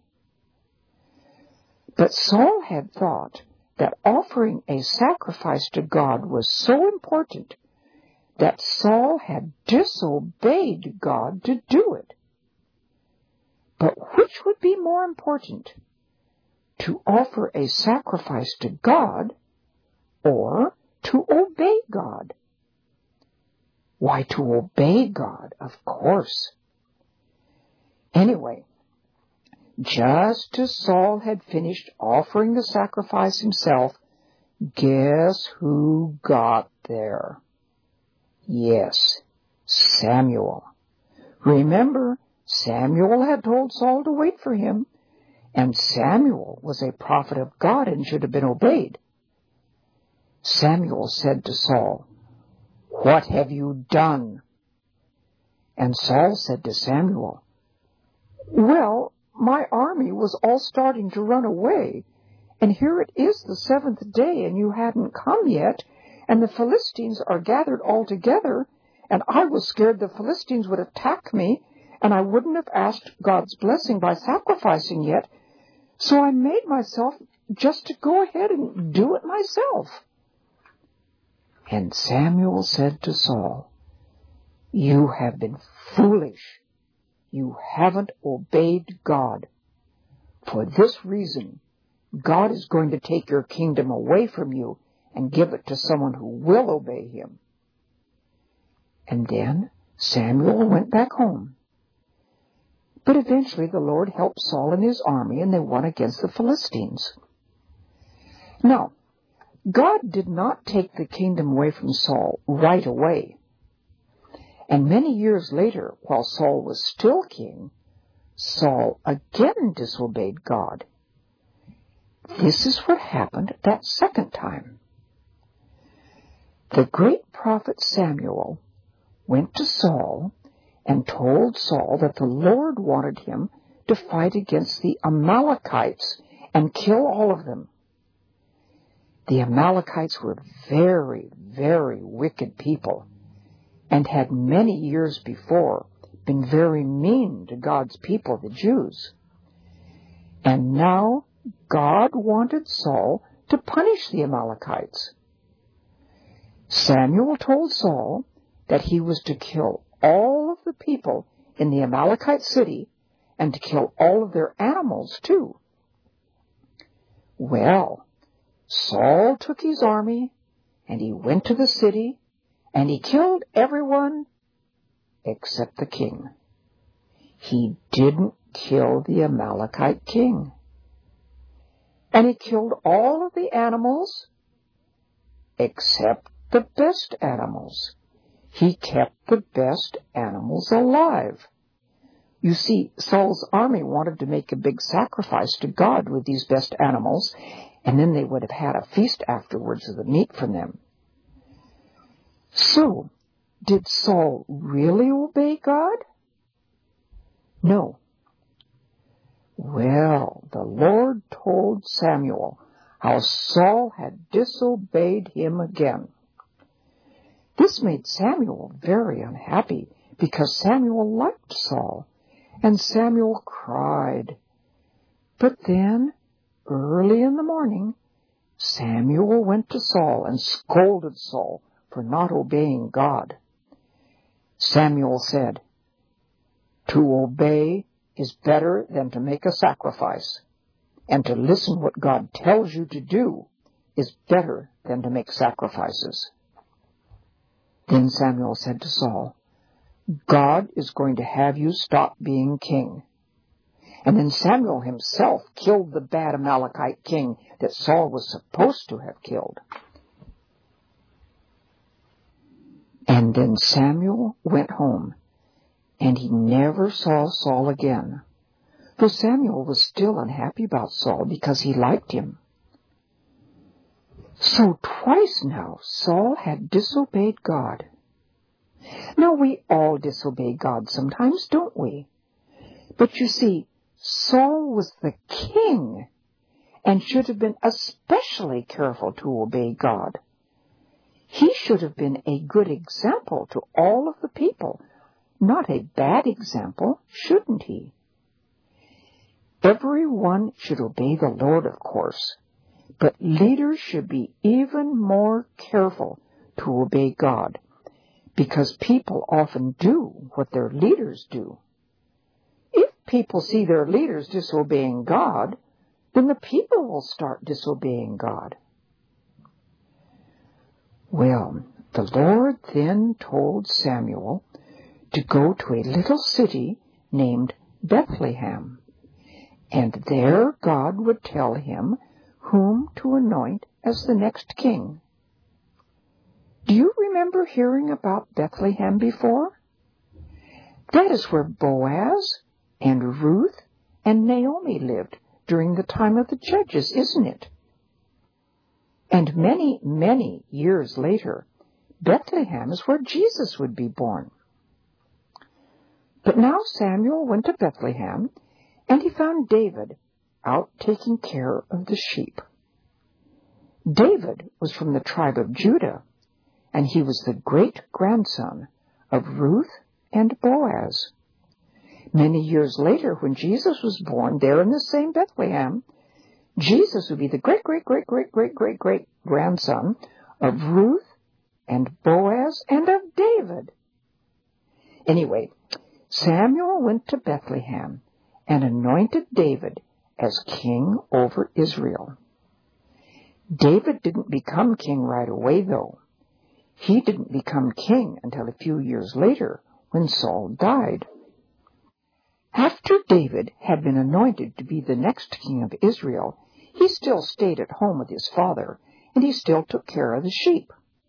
But Saul had thought that offering a sacrifice to God was so important that Saul had disobeyed God to do it. But which would be more important? To offer a sacrifice to God or to obey God? Why, to obey God, of course. Anyway, just as Saul had finished offering the sacrifice himself, guess who got there? Yes, Samuel. Remember, Samuel had told Saul to wait for him, and Samuel was a prophet of God and should have been obeyed. Samuel said to Saul, "What have you done?" And Saul said to Samuel, "Well, my army was all starting to run away, and here it is the 7th day, and you hadn't come yet, and the Philistines are gathered all together, and I was scared the Philistines would attack me, and I wouldn't have asked God's blessing by sacrificing yet, so I made myself just to go ahead and do it myself." And Samuel said to Saul, "You have been foolish. You haven't obeyed God. For this reason, God is going to take your kingdom away from you and give it to someone who will obey him. And then Samuel went back home. But eventually the Lord helped Saul and his army, and they won against the Philistines. Now, God did not take the kingdom away from Saul right away. And many years later, while Saul was still king, Saul again disobeyed God. This is what happened that second time. The great prophet Samuel went to Saul and told Saul that the Lord wanted him to fight against the Amalekites and kill all of them. The Amalekites were very, very wicked people and had many years before been very mean to God's people, the Jews. And now God wanted Saul to punish the Amalekites. Samuel told Saul that he was to kill all of the people in the Amalekite city and to kill all of their animals too. Well, Saul took his army and he went to the city and he killed everyone except the king. He didn't kill the Amalekite king. And he killed all of the animals except the best animals. He kept the best animals alive. You see, Saul's army wanted to make a big sacrifice to God with these best animals, and then they would have had a feast afterwards of the meat from them. So, did Saul really obey God? No. Well, the Lord told Samuel how Saul had disobeyed him again. This made Samuel very unhappy because Samuel liked Saul, and Samuel cried. But then, early in the morning, Samuel went to Saul and scolded Saul for not obeying God. Samuel said, "To obey is better than to make a sacrifice, and to listen what God tells you to do is better than to make sacrifices." Then Samuel said to Saul, "God is going to have you stop being king." And then Samuel himself killed the bad Amalekite king that Saul was supposed to have killed. And then Samuel went home, and he never saw Saul again, though Samuel was still unhappy about Saul because he liked him. So twice now Saul had disobeyed God. Now we all disobey God sometimes, don't we? But you see, Saul was the king and should have been especially careful to obey God. He should have been a good example to all of the people, not a bad example, shouldn't he? Everyone should obey the Lord, of course, but leaders should be even more careful to obey God, because people often do what their leaders do. If people see their leaders disobeying God, then the people will start disobeying God. Well, the Lord then told Samuel to go to a little city named Bethlehem, and there God would tell him whom to anoint as the next king. Do you remember hearing about Bethlehem before? That is where Boaz and Ruth and Naomi lived during the time of the Judges, isn't it? And many, many years later, Bethlehem is where Jesus would be born. But now Samuel went to Bethlehem, and he found David out taking care of the sheep. David was from the tribe of Judah, and he was the great-grandson of Ruth and Boaz. Many years later, when Jesus was born there in the same Bethlehem, Jesus would be the great-great-great-great-great-great-grandson of Ruth and Boaz and of David. Anyway, Samuel went to Bethlehem and anointed David as king over Israel. David didn't become king right away, though. He didn't become king until a few years later, when Saul died. After David had been anointed to be the next king of Israel, he still stayed at home with his father, and he still took care of the sheep.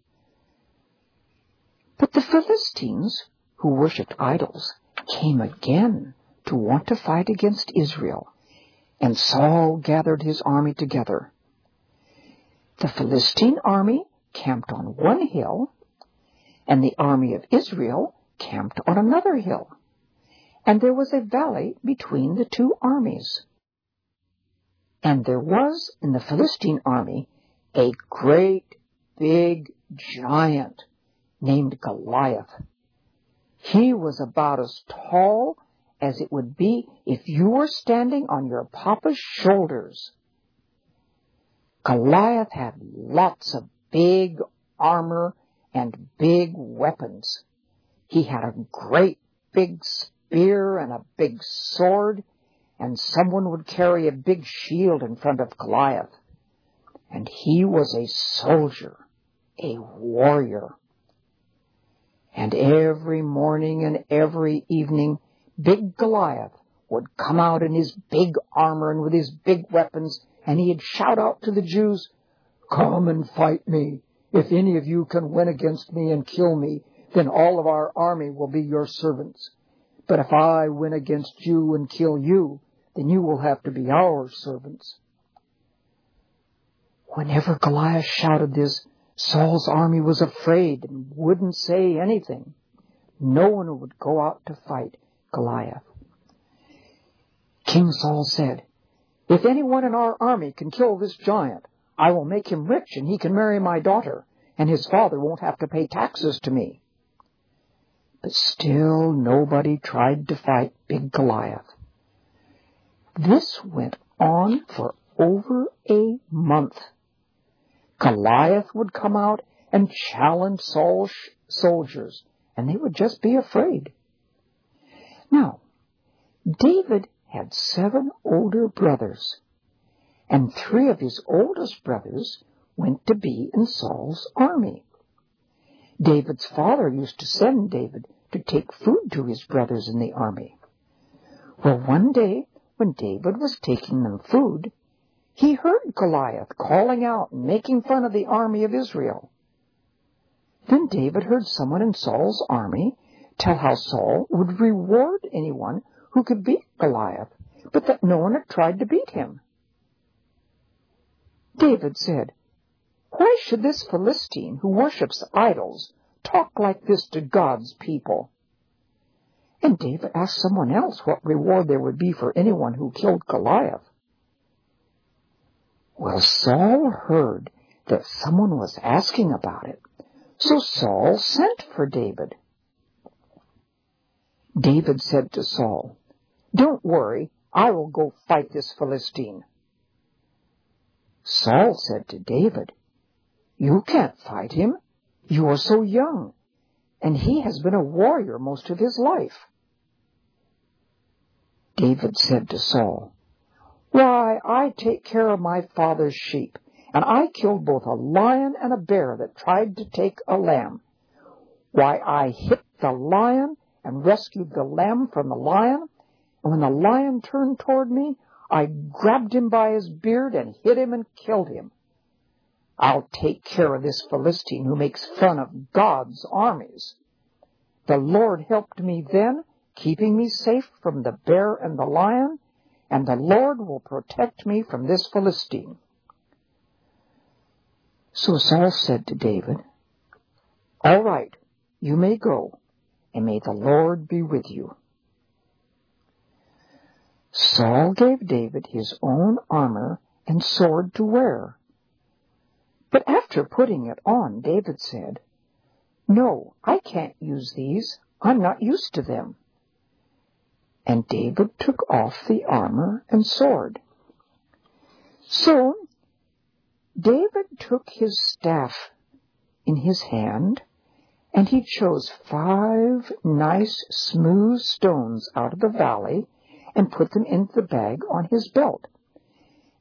But the Philistines, who worshipped idols, came again to want to fight against Israel, and Saul gathered his army together. The Philistine army camped on one hill, and the army of Israel camped on another hill, and there was a valley between the two armies. And there was in the Philistine army a great big giant named Goliath. He was about as tall as it would be if you were standing on your papa's shoulders. Goliath had lots of big armor and big weapons. He had a great big spear and a big sword, and someone would carry a big shield in front of Goliath. And he was a soldier, a warrior. And every morning and every evening, big Goliath would come out in his big armor and with his big weapons, and he'd shout out to the Jews, "Come and fight me. If any of you can win against me and kill me, then all of our army will be your servants. But if I win against you and kill you, then you will have to be our servants." Whenever Goliath shouted this, Saul's army was afraid and wouldn't say anything. No one would go out to fight Goliath. King Saul said, "If anyone in our army can kill this giant, I will make him rich and he can marry my daughter, and his father won't have to pay taxes to me." But still nobody tried to fight big Goliath. This went on for over a month. Goliath would come out and challenge Saul's soldiers, and they would just be afraid. Now, David had 7 older brothers, and 3 of his oldest brothers went to be in Saul's army. David's father used to send David to take food to his brothers in the army. Well, one day, when David was taking them food, he heard Goliath calling out and making fun of the army of Israel. Then David heard someone in Saul's army tell how Saul would reward anyone who could beat Goliath, but that no one had tried to beat him. David said, "Why should this Philistine who worships idols talk like this to God's people?" And David asked someone else what reward there would be for anyone who killed Goliath. Well, Saul heard that someone was asking about it, so Saul sent for David. David said to Saul, "Don't worry, I will go fight this Philistine." Saul said to David, "You can't fight him. You are so young, and he has been a warrior most of his life." David said to Saul, "Why, I take care of my father's sheep, and I killed both a lion and a bear that tried to take a lamb. Why, I hit the lion and rescued the lamb from the lion, and when the lion turned toward me, I grabbed him by his beard and hit him and killed him. I'll take care of this Philistine who makes fun of God's armies. The Lord helped me then, keeping me safe from the bear and the lion, and the Lord will protect me from this Philistine." So Saul said to David, "All right, you may go, and may the Lord be with you." Saul gave David his own armor and sword to wear. But after putting it on, David said, "No, I can't use these. I'm not used to them." And David took off the armor and sword. So David took his staff in his hand, and he chose 5 nice, smooth stones out of the valley and put them in the bag on his belt.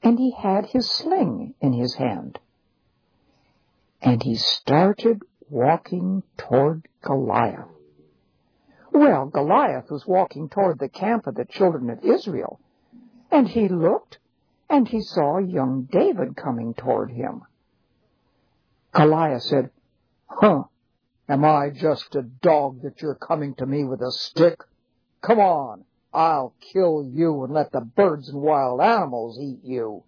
and he had his sling in his hand. And he started walking toward Goliath. Well, Goliath was walking toward the camp of the children of Israel, and he looked, and he saw young David coming toward him. Goliath said, am I just a dog that you're coming to me with a stick? Come on, I'll kill you and let the birds and wild animals eat you.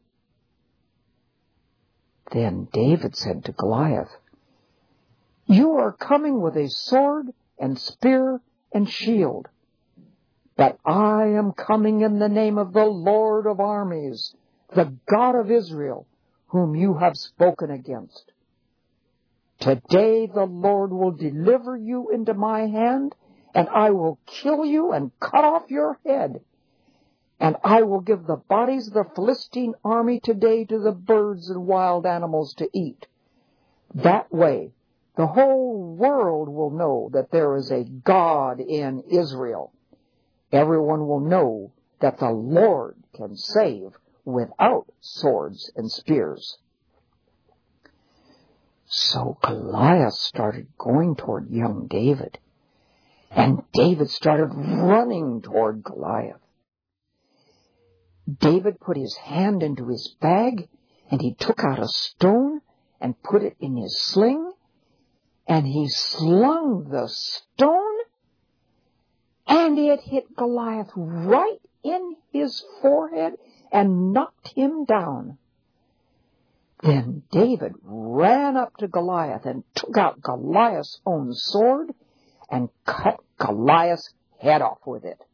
Then David said to Goliath, you are coming with a sword and spear and shield, but I am coming in the name of the Lord of armies, the God of Israel, whom you have spoken against. Today the Lord will deliver you into my hand, and I will kill you and cut off your head. And I will give the bodies of the Philistine army today to the birds and wild animals to eat. That way, the whole world will know that there is a God in Israel. Everyone will know that the Lord can save without swords and spears. So Goliath started going toward young David, and David started running toward Goliath. David put his hand into his bag, and he took out a stone and put it in his sling, and he slung the stone, and it hit Goliath right in his forehead and knocked him down. Then David ran up to Goliath and took out Goliath's own sword and cut Goliath's head off with it.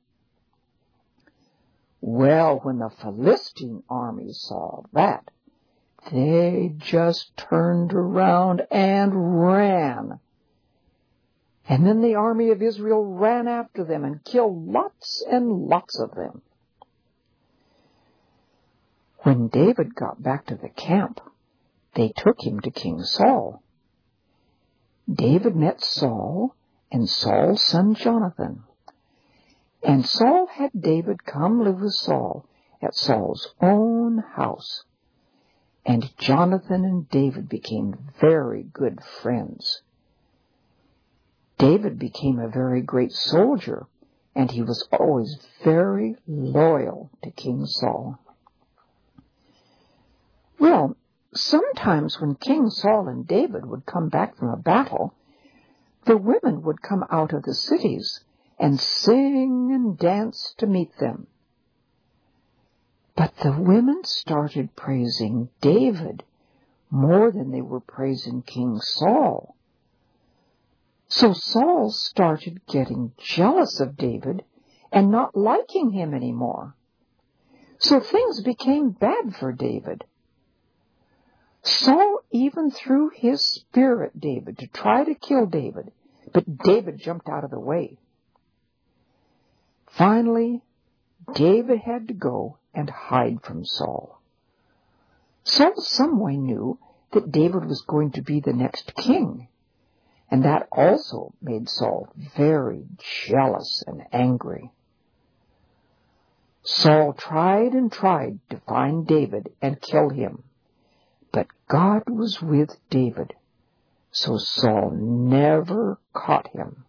Well, when the Philistine army saw that, they just turned around and ran. And then the army of Israel ran after them and killed lots and lots of them. When David got back to the camp, they took him to King Saul. David met Saul and Saul's son Jonathan. And Saul had David come live with Saul at Saul's own house. And Jonathan and David became very good friends. David became a very great soldier, and he was always very loyal to King Saul. Well, sometimes when King Saul and David would come back from a battle, the women would come out of the cities and sing and dance to meet them. But the women started praising David more than they were praising King Saul. So Saul started getting jealous of David and not liking him anymore. So things became bad for David. Saul even threw his spear at David to try to kill David, but David jumped out of the way. Finally, David had to go and hide from Saul. Saul some way knew that David was going to be the next king, and that also made Saul very jealous and angry. Saul tried and tried to find David and kill him, but God was with David, so Saul never caught him.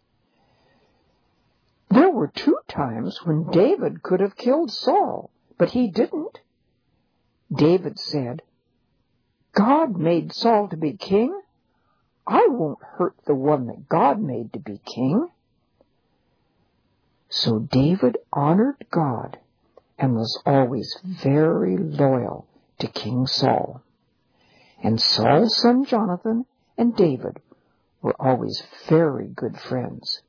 There were 2 times when David could have killed Saul, but he didn't. David said, God made Saul to be king. I won't hurt the one that God made to be king. So David honored God and was always very loyal to King Saul. And Saul's son Jonathan and David were always very good friends.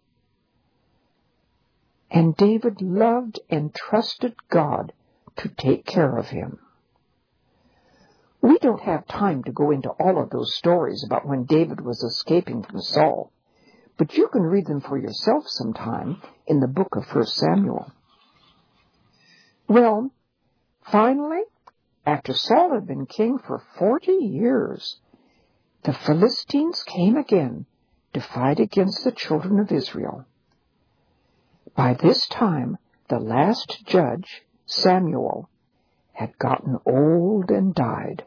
And David loved and trusted God to take care of him. We don't have time to go into all of those stories about when David was escaping from Saul, but you can read them for yourself sometime in the book of 1 Samuel. Well, finally, after Saul had been king for 40 years, the Philistines came again to fight against the children of Israel. By this time, the last judge, Samuel, had gotten old and died.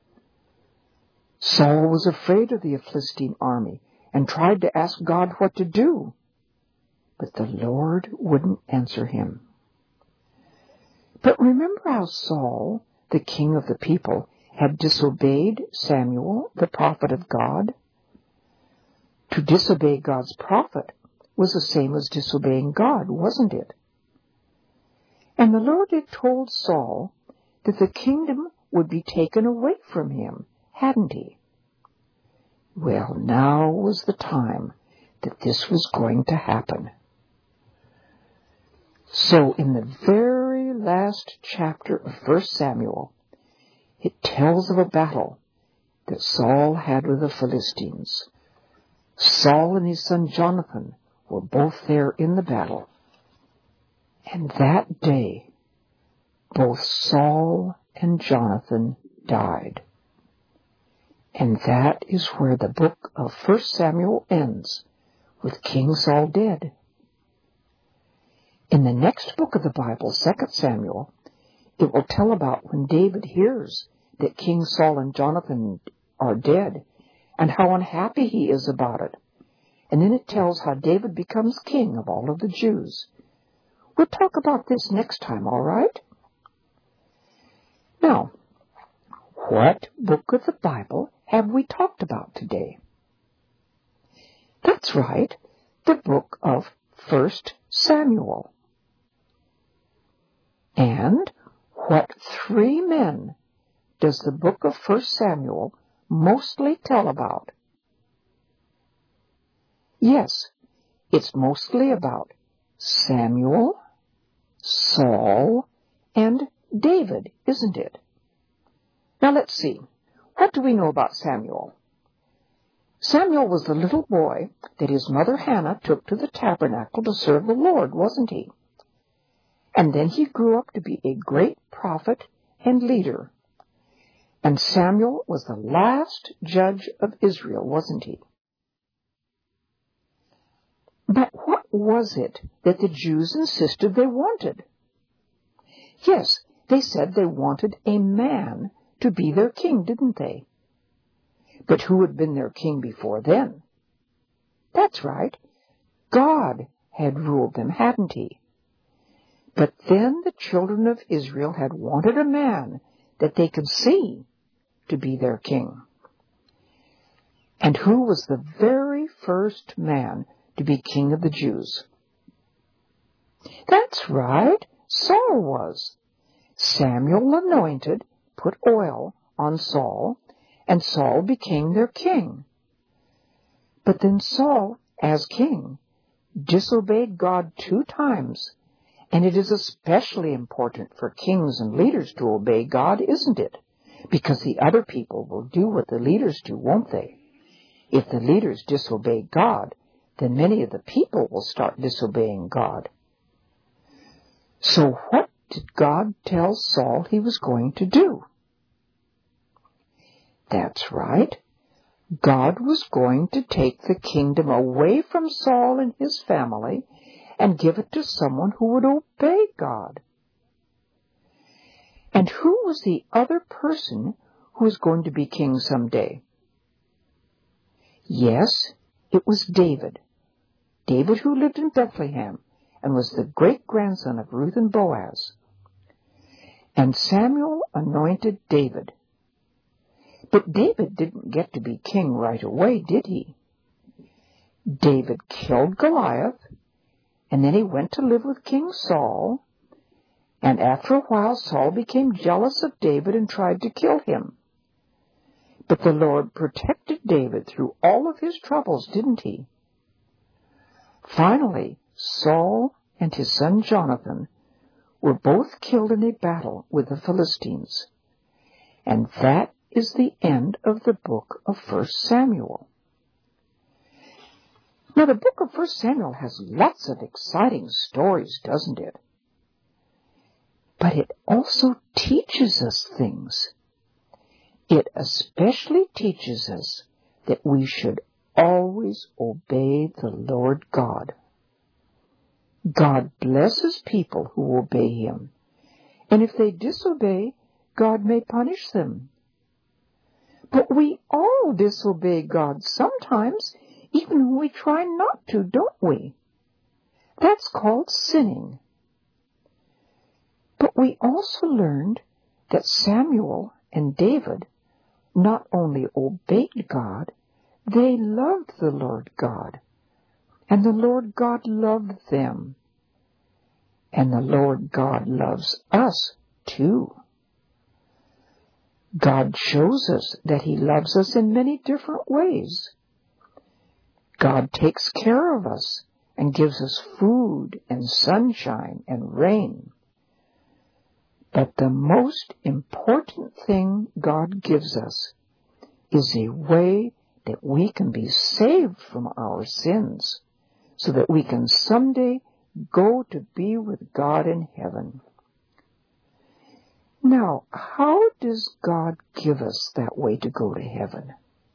Saul was afraid of the Philistine army and tried to ask God what to do, but the Lord wouldn't answer him. But remember how Saul, the king of the people, had disobeyed Samuel, the prophet of God? To disobey God's prophet was the same as disobeying God, wasn't it? And the Lord had told Saul that the kingdom would be taken away from him, hadn't he? Well, now was the time that this was going to happen. So in the very last chapter of 1 Samuel, it tells of a battle that Saul had with the Philistines. Saul and his son Jonathan were both there in the battle. And that day, both Saul and Jonathan died. And that is where the book of 1 Samuel ends, with King Saul dead. In the next book of the Bible, 2 Samuel, it will tell about when David hears that King Saul and Jonathan are dead, and how unhappy he is about it. And then it tells how David becomes king of all of the Jews. We'll talk about this next time, all right? Now, what book of the Bible have we talked about today? That's right, the book of 1 Samuel. And what three men does the book of 1 Samuel mostly tell about? Yes, it's mostly about Samuel, Saul, and David, isn't it? Now let's see. What do we know about Samuel? Samuel was the little boy that his mother Hannah took to the tabernacle to serve the Lord, wasn't he? And then he grew up to be a great prophet and leader. And Samuel was the last judge of Israel, wasn't he? But what was it that the Jews insisted they wanted? Yes, they said they wanted a man to be their king, didn't they? But who had been their king before then? That's right. God had ruled them, hadn't he? But then the children of Israel had wanted a man that they could see to be their king. And who was the very first man to be king of the Jews? That's right, Saul was. Samuel anointed, put oil on Saul, and Saul became their king. But then Saul, as king, disobeyed God 2 times, and it is especially important for kings and leaders to obey God, isn't it? Because the other people will do what the leaders do, won't they? If the leaders disobey God, then many of the people will start disobeying God. So what did God tell Saul he was going to do? That's right. God was going to take the kingdom away from Saul and his family and give it to someone who would obey God. And who was the other person who was going to be king someday? Yes, it was David. David who lived in Bethlehem and was the great-grandson of Ruth and Boaz. And Samuel anointed David. But David didn't get to be king right away, did he? David killed Goliath, and then he went to live with King Saul, and after a while Saul became jealous of David and tried to kill him. But the Lord protected David through all of his troubles, didn't he? Finally, Saul and his son Jonathan were both killed in a battle with the Philistines. And that is the end of the book of 1 Samuel. Now, the book of 1 Samuel has lots of exciting stories, doesn't it? But it also teaches us things. It especially teaches us that we should always obey the Lord God. God blesses people who obey Him. And if they disobey, God may punish them. But we all disobey God sometimes, even when we try not to, don't we? That's called sinning. But we also learned that Samuel and David not only obeyed God, they loved the Lord God. And the Lord God loved them. And the Lord God loves us too. God shows us that He loves us in many different ways. God takes care of us and gives us food and sunshine and rain. But the most important thing God gives us is a way that we can be saved from our sins so that we can someday go to be with God in heaven. Now, how does God give us that way to go to heaven?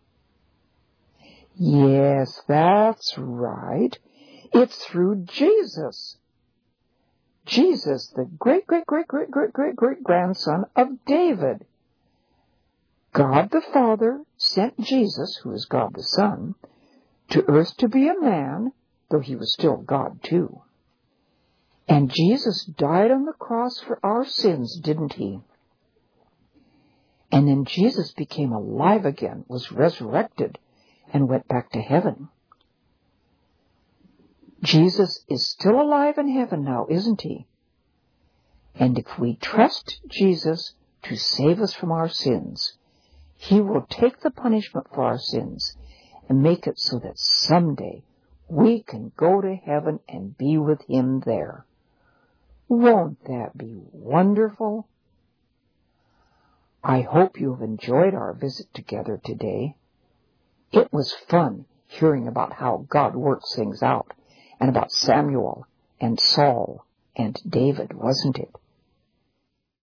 Yes, that's right. It's through Jesus. Jesus, the great-great-great-great-great-great-great-grandson of David. God the Father sent Jesus, who is God the Son, to earth to be a man, though He was still God too. And Jesus died on the cross for our sins, didn't He? And then Jesus became alive again, was resurrected, and went back to heaven. Jesus is still alive in heaven now, isn't He? And if we trust Jesus to save us from our sins, He will take the punishment for our sins and make it so that someday we can go to heaven and be with Him there. Won't that be wonderful? I hope you have enjoyed our visit together today. It was fun hearing about how God works things out, and about Samuel and Saul and David, wasn't it?